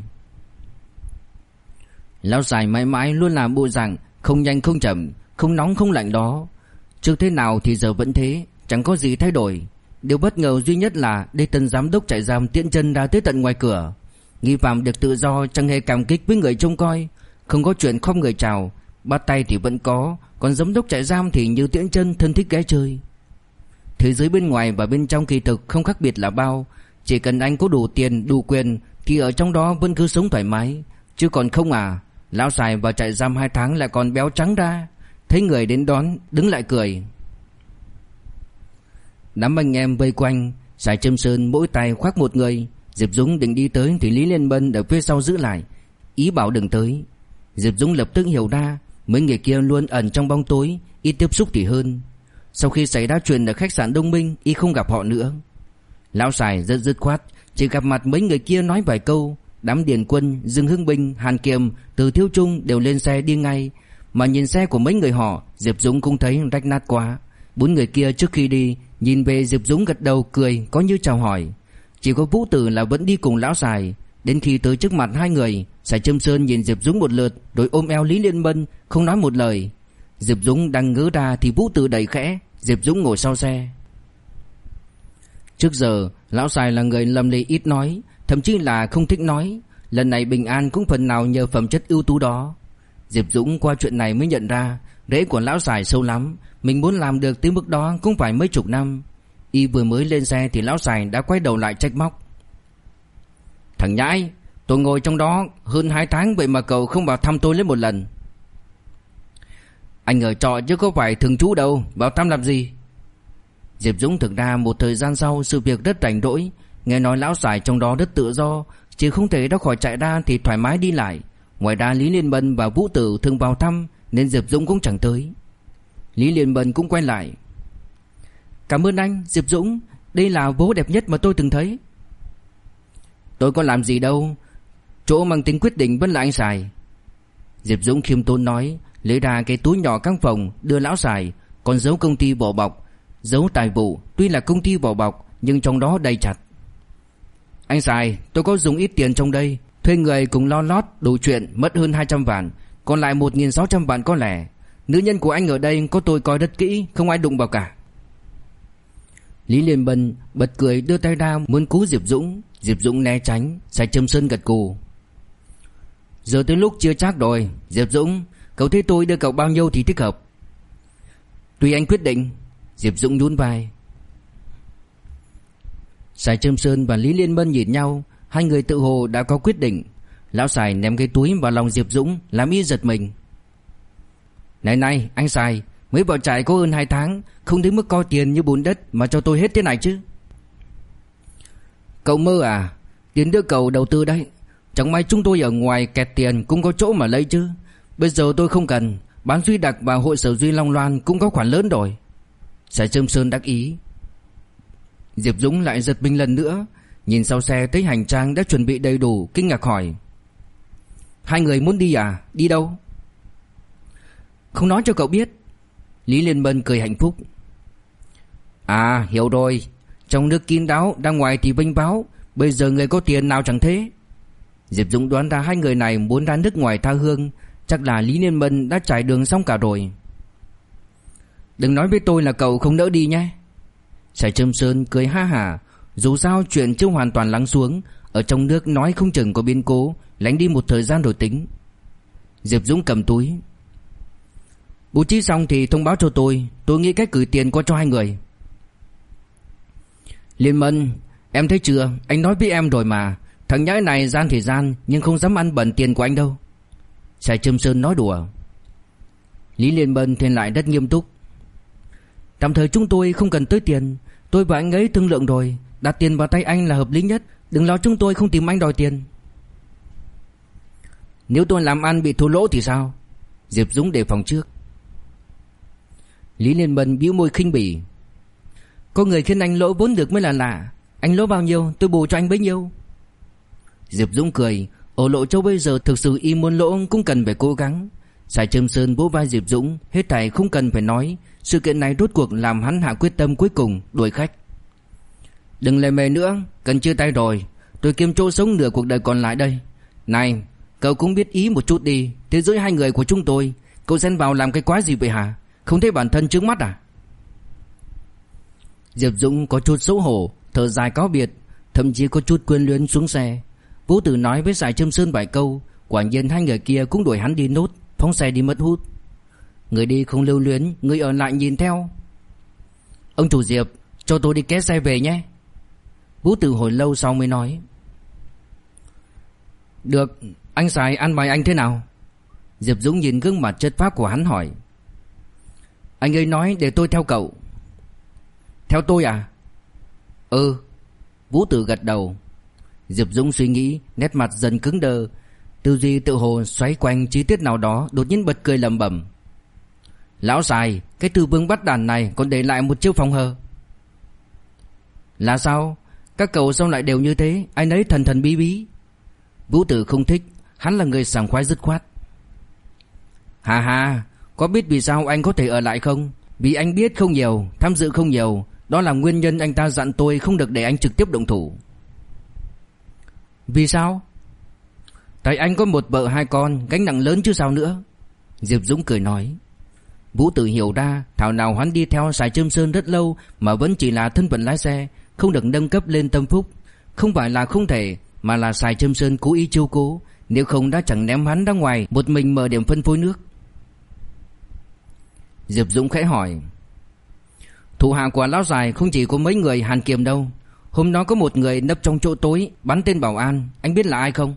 Lão Sài mãi mãi luôn là bộ dạng không nhanh không chậm, không nóng không lạnh đó. Trước thế nào thì giờ vẫn thế, chẳng có gì thay đổi. Điều bất ngờ duy nhất là đây tân giám đốc trại giam tiễn chân ra tới tận ngoài cửa. Nghi phạm được tự do chẳng hề cảm kích với người trông coi, không có chuyện không người chào, bắt tay thì vẫn có, còn giám đốc trại giam thì như tiễn chân thân thích gái chơi. Thế giới bên ngoài và bên trong kỳ thực không khác biệt là bao. Chỉ cần anh có đủ tiền đủ quyền thì ở trong đó vẫn cứ sống thoải mái. Chứ còn không à, lão Sài vào trại giam 2 tháng lại còn béo trắng ra. Thấy người đến đón đứng lại cười. Đám anh em vây quanh, Sài Châm Sơn mỗi tay khoác một người. Diệp Dũng định đi tới thì Lý Liên Bân ở phía sau giữ lại, ý bảo đừng tới. Diệp Dũng lập tức hiểu ra mấy người kia luôn ẩn trong bóng tối, ít tiếp xúc thì hơn. Sau khi xảy ra chuyện ở khách sạn Đông Minh, y không gặp họ nữa. Lão Sài rất dứt khoát, chỉ gặp mặt mấy người kia nói vài câu. Đám Điền Quân, Dương Hưng Binh, Hàn Kiệm, Từ Thiếu Trung đều lên xe đi ngay. Mà nhìn xe của mấy người họ, Diệp Dũng cũng thấy rách nát quá. 4 người kia trước khi đi nhìn về Diệp Dũng gật đầu cười, có như chào hỏi. Chỉ có Vũ Tử là vẫn đi cùng lão Sài. Đến khi tới trước mặt hai người, Sài Trâm Sơn nhìn Diệp Dũng một lượt rồi ôm eo Lý Liên Bân, không nói một lời. Diệp Dũng đang ngớ ra thì Vũ Tử đẩy khẽ, Diệp Dũng ngồi sau xe. Trước giờ lão Sài là người lầm lì ít nói, thậm chí là không thích nói. Lần này bình an cũng phần nào nhờ phẩm chất ưu tú đó. Diệp Dũng qua chuyện này mới nhận ra rễ của lão Sài sâu lắm. Mình muốn làm được tới mức đó cũng phải mấy chục năm. Y vừa mới lên xe thì lão Sài đã quay đầu lại trách móc: "Thằng nhãi, tôi ngồi trong đó hơn 2 tháng, vậy mà cậu không vào thăm tôi lấy một lần." "Anh ở trọ chứ có phải thường trú đâu, vào thăm làm gì?" Diệp Dũng thực ra một thời gian sau sự việc rất rảnh rỗi. Nghe nói lão Sài trong đó rất tự do, chỉ không thể ra khỏi trại ra thì thoải mái đi lại. Ngoài ra Lý Liên Bân và Vũ Tử thường vào thăm, nên Diệp Dũng cũng chẳng tới. Lý Liên Bân cũng quay lại: "Cảm ơn anh, Diệp Dũng, đây là bố đẹp nhất mà tôi từng thấy." "Tôi có làm gì đâu, chỗ mang tính quyết định vẫn là anh Sài." Diệp Dũng khiêm tốn nói, lấy ra cái túi nhỏ căng phòng đưa lão Sài, còn giấu công ty vỏ bọc, giấu tài vụ. Tuy là công ty vỏ bọc nhưng trong đó đầy chặt. "Anh Sài, tôi có dùng ít tiền trong đây, thuê người cùng lo lót đủ chuyện mất hơn 200 vạn, còn lại 1.600 vạn có lẻ. Nữ nhân của anh ở đây có tôi coi rất kỹ, không ai đụng vào cả." Lý Liên Bân bật cười đưa tay ra muốn cứu Diệp Dũng. Diệp Dũng né tránh. Sài Trâm Sơn gật gù: "Giờ tới lúc chưa chắc rồi. Diệp Dũng, cậu thấy tôi đưa cậu bao nhiêu thì thích hợp?" "Tùy anh quyết định." Diệp Dũng nhún vai. Sài Trâm Sơn và Lý Liên Bân nhìn nhau, hai người tự hồ đã có quyết định. Lão Sài ném cái túi vào lòng Diệp Dũng, làm y giật mình. Này anh Sài, mới vào trại có hơn 2 tháng, không đến mức coi tiền như bùn đất mà cho tôi hết thế này chứ." "Cậu mơ à? Tiền đưa cậu đầu tư đấy. Chẳng may chúng tôi ở ngoài kẹt tiền cũng có chỗ mà lấy chứ. Bây giờ tôi không cần, bán Duy Đặc và hội sở Duy Long Loan cũng có khoản lớn rồi." Sài Trâm Sơn đắc ý. Diệp Dũng lại giật mình lần nữa, nhìn sau xe thấy hành trang đã chuẩn bị đầy đủ, kinh ngạc hỏi: "Hai người muốn đi à? Đi đâu?" "Không nói cho cậu biết." Lý Liên Bân cười hạnh phúc: "À, hiểu rồi. Trong nước kín đáo, ra ngoài thì vênh váo. Bây giờ người có tiền nào chẳng thế." Diệp Dũng đoán ra hai người này muốn ra nước ngoài tha hương. Chắc là Lý Liên Bân đã trải đường xong cả rồi. "Đừng nói với tôi là cậu không nỡ đi nhé." Sài Trâm Sơn cười ha hả. Dù sao chuyện chưa hoàn toàn lắng xuống, ở trong nước nói không chừng có biến cố, lánh đi một thời gian rồi tính. Diệp Dũng cầm túi: "Bố trí xong thì thông báo cho tôi nghĩ cách gửi tiền qua cho hai người." "Liên Bân, em thấy chưa, anh nói với em rồi mà. Thằng nhãi này gian thì gian, nhưng không dám ăn bẩn tiền của anh đâu." Sài Trâm Sơn nói đùa. Lý Liên Bân thì lại rất nghiêm túc: "Tạm thời chúng tôi không cần tới tiền. Tôi và anh ấy thương lượng rồi, đặt tiền vào tay anh là hợp lý nhất. Đừng lo chúng tôi không tìm anh đòi tiền." "Nếu tôi làm ăn bị thua lỗ thì sao?" Diệp Dũng đề phòng trước. Lý Liên Bân bĩu môi khinh bỉ: "Có người khiến anh lỗ vốn được mới là lạ. Anh lỗ bao nhiêu tôi bù cho anh bấy nhiêu." Diệp Dũng cười: "Ở Lộ Châu bây giờ thực sự y muốn lỗ cũng cần phải cố gắng." Sài Trâm Sơn vỗ vai Diệp Dũng: "Hết thảy không cần phải nói. Sự kiện này rốt cuộc làm hắn hạ quyết tâm cuối cùng, đuổi khách." "Đừng lề mề nữa, cần chia tay rồi. Tôi kiếm chỗ sống nửa cuộc đời còn lại đây. Này, cậu cũng biết ý một chút đi. Thế giới hai người của chúng tôi, cậu xen vào làm cái quái gì vậy hả? Không thấy bản thân trước mắt à?" Diệp Dũng có chút xấu hổ, thở dài cáo biệt, thậm chí có chút quyến luyến xuống xe. Vũ Tử nói với Sài Trâm Sơn vài câu, quả nhiên hai người kia cũng đuổi hắn đi nốt, phóng xe đi mất hút. Người đi không lưu luyến, người ở lại nhìn theo. "Ông chủ Diệp, cho tôi đi ké xe về nhé." Vũ Tử hồi lâu sau mới nói: "Được, anh Sài ăn bài anh thế nào?" Diệp Dũng nhìn gương mặt chất phác của hắn hỏi: "Anh ấy nói để tôi theo cậu." "Theo tôi à?" "Ừ." Vũ Tử gật đầu. Diệp Dũng suy nghĩ, nét mặt dần cứng đờ, tư duy tự hồ xoáy quanh chi tiết nào đó, đột nhiên bật cười lẩm bẩm: Lão Sài, cái tư vương bắt đàn này còn để lại một chiêu phòng hờ. Là sao? Các cậu sao lại đều như thế? Anh ấy thần thần bí bí. Vũ Tử không thích, hắn là người sảng khoái dứt khoát. Hà hà, có biết vì sao anh có thể ở lại không? Vì anh biết không nhiều, tham dự không nhiều. Đó là nguyên nhân anh ta dặn tôi không được để anh trực tiếp động thủ. Vì sao? Tại anh có một vợ hai con, gánh nặng lớn chứ sao nữa. Diệp Dũng cười nói. Vũ Tử hiểu ra, thảo nào hắn đi theo Sài Trâm Sơn rất lâu mà vẫn chỉ là thân phận lái xe, không được nâng cấp lên tâm phúc. Không phải là không thể, mà là Sài Trâm Sơn cố ý chiếu cố, nếu không đã chẳng ném hắn ra ngoài một mình mở điểm phân phối nước. Diệp Dũng khẽ hỏi. Thủ hạ của lão Sài không chỉ có mấy người Hàn Kiềm đâu. Hôm đó có một người nấp trong chỗ tối bắn tên bảo an, anh biết là ai không?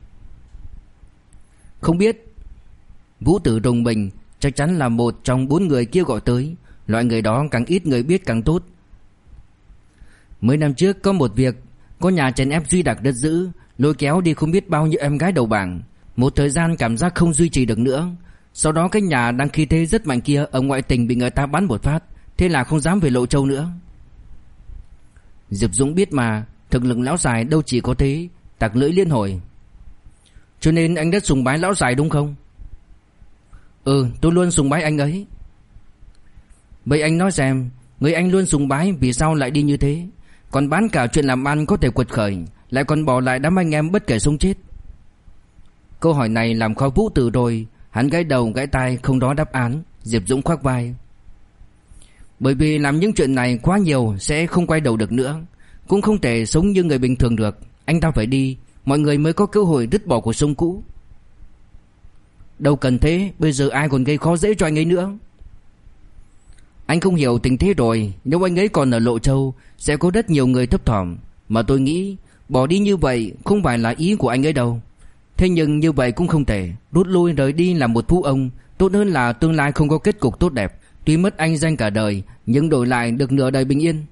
Không biết. Vũ Tử rùng mình, chắc chắn là một trong 4 người kia gọi tới. Loại người đó càng ít người biết càng tốt. Mấy năm trước có một việc, có nhà chèn ép Duy Đặc rất dữ, lôi kéo đi không biết bao nhiêu em gái đầu bảng. Một thời gian cảm giác không duy trì được nữa. Sau đó cái nhà đang khí thế rất mạnh kia ở ngoại tỉnh bị người ta bắn một phát, thế là không dám về Lộ Châu nữa. Diệp Dũng biết mà, thực lực lão Sài đâu chỉ có thế, tặc lưỡi liên hồi. Cho nên anh rất sùng bái lão Sài đúng không? Ừ, tôi luôn sùng bái anh ấy. Vậy anh nói xem, người anh luôn sùng bái vì sao lại đi như thế? Còn bán cả chuyện làm ăn có thể quật khởi, lại còn bỏ lại đám anh em bất kể sống chết. Câu hỏi này làm khó Vũ Tử rồi. Hắn gãi đầu gãi tai không đó đáp án. Diệp Dũng khoác vai. Bởi vì làm những chuyện này quá nhiều sẽ không quay đầu được nữa, cũng không thể sống như người bình thường được. Anh ta phải đi, mọi người mới có cơ hội dứt bỏ cuộc sống cũ. Đâu cần thế, bây giờ ai còn gây khó dễ cho anh ấy nữa. Anh không hiểu tình thế rồi. Nếu anh ấy còn ở Lộ Châu sẽ có rất nhiều người thấp thỏm. Mà tôi nghĩ bỏ đi như vậy không phải là ý của anh ấy đâu. Thế nhưng như vậy cũng không thể. Rút lui rời đi là một phú ông, tốt hơn là tương lai không có kết cục tốt đẹp. Tuy mất anh danh cả đời, nhưng đổi lại được nửa đời bình yên.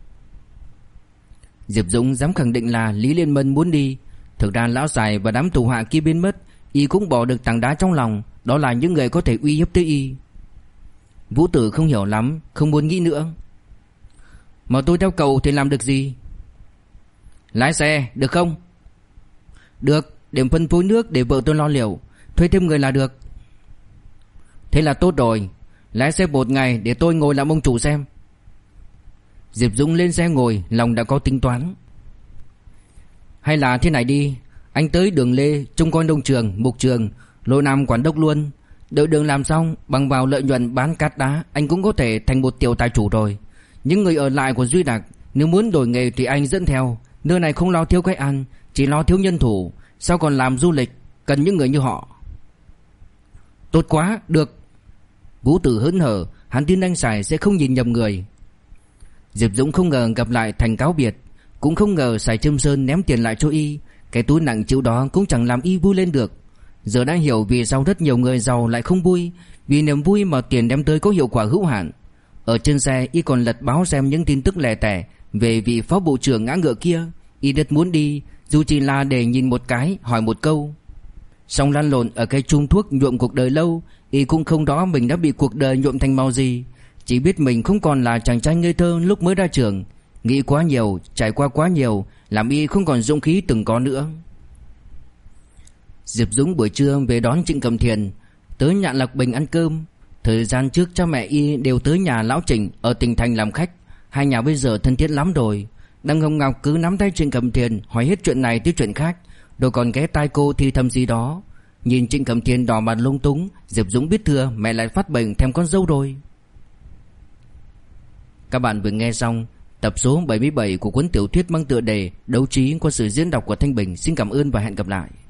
Diệp Dũng dám khẳng định là Lý Liên Mân muốn đi. Thực ra lão Sài và đám tù hạ kia biến mất, y cũng bỏ được tảng đá trong lòng. Đó là những người có thể uy hiếp tới y. Vũ Tử không hiểu lắm, không muốn nghĩ nữa. Mà tôi theo cậu thì làm được gì? Lái xe, được không? Được, điểm phân phối nước để vợ tôi lo liệu. Thuê thêm người là được. Thế là tốt rồi. Lái xe một ngày để tôi ngồi làm ông chủ xem. Diệp Dũng lên xe ngồi, lòng đã có tính toán. Hay là thế này đi, anh tới Đường Lê trông coi nông trường, mục trường, Lô Nam quản đốc luôn. Đợi đường làm xong, bằng vào lợi nhuận bán cát đá, anh cũng có thể thành một tiểu tài chủ rồi. Những người ở lại của Duy Đặc, nếu muốn đổi nghề thì anh dẫn theo. Nơi này không lo thiếu cái ăn, chỉ lo thiếu nhân thủ. Sao còn làm du lịch, cần những người như họ. Tốt quá, được. Vũ Tử hớn hở, hắn tin anh Sài sẽ không nhìn nhầm người. Diệp Dũng không ngờ gặp lại thành cáo biệt, cũng không ngờ Sài Trâm Sơn ném tiền lại cho y. Cái túi nặng chịu đó cũng chẳng làm y vui lên được. Giờ đã hiểu vì sao rất nhiều người giàu lại không vui, vì niềm vui mà tiền đem tới có hiệu quả hữu hạn. Ở trên xe y còn lật báo xem những tin tức lẻ tẻ về vị phó bộ trưởng ngã ngựa kia. Y rất muốn đi, dù chỉ là để nhìn một cái, hỏi một câu. Song lăn lộn ở cái chum thuốc nhuộm cuộc đời lâu, y cũng không rõ mình đã bị cuộc đời nhuộm thành màu gì. Chỉ biết mình không còn là chàng trai ngây thơ lúc mới ra trường. Nghĩ quá nhiều, trải qua quá nhiều, làm y không còn dũng khí từng có nữa. Diệp Dũng buổi trưa về đón Trịnh Cầm Thiền, tới nhà Lạc Bình ăn cơm. Thời gian trước cha mẹ y đều tới nhà lão Trịnh ở tỉnh thành làm khách. Hai nhà bây giờ thân thiết lắm rồi. Đặng Hồng Ngọc cứ nắm tay Trịnh Cầm Thiền hỏi hết chuyện này tới chuyện khác, rồi còn ghé tai cô thì thầm gì đó. Nhìn Trịnh Cầm Thiền đỏ mặt lung túng, Diệp Dũng biết thừa mẹ lại phát bệnh thèm con dâu rồi. Các bạn vừa nghe xong tập số 77 của cuốn tiểu thuyết mang tựa đề Đấu trí qua sự diễn đọc của Thanh Bình. Xin cảm ơn và hẹn gặp lại.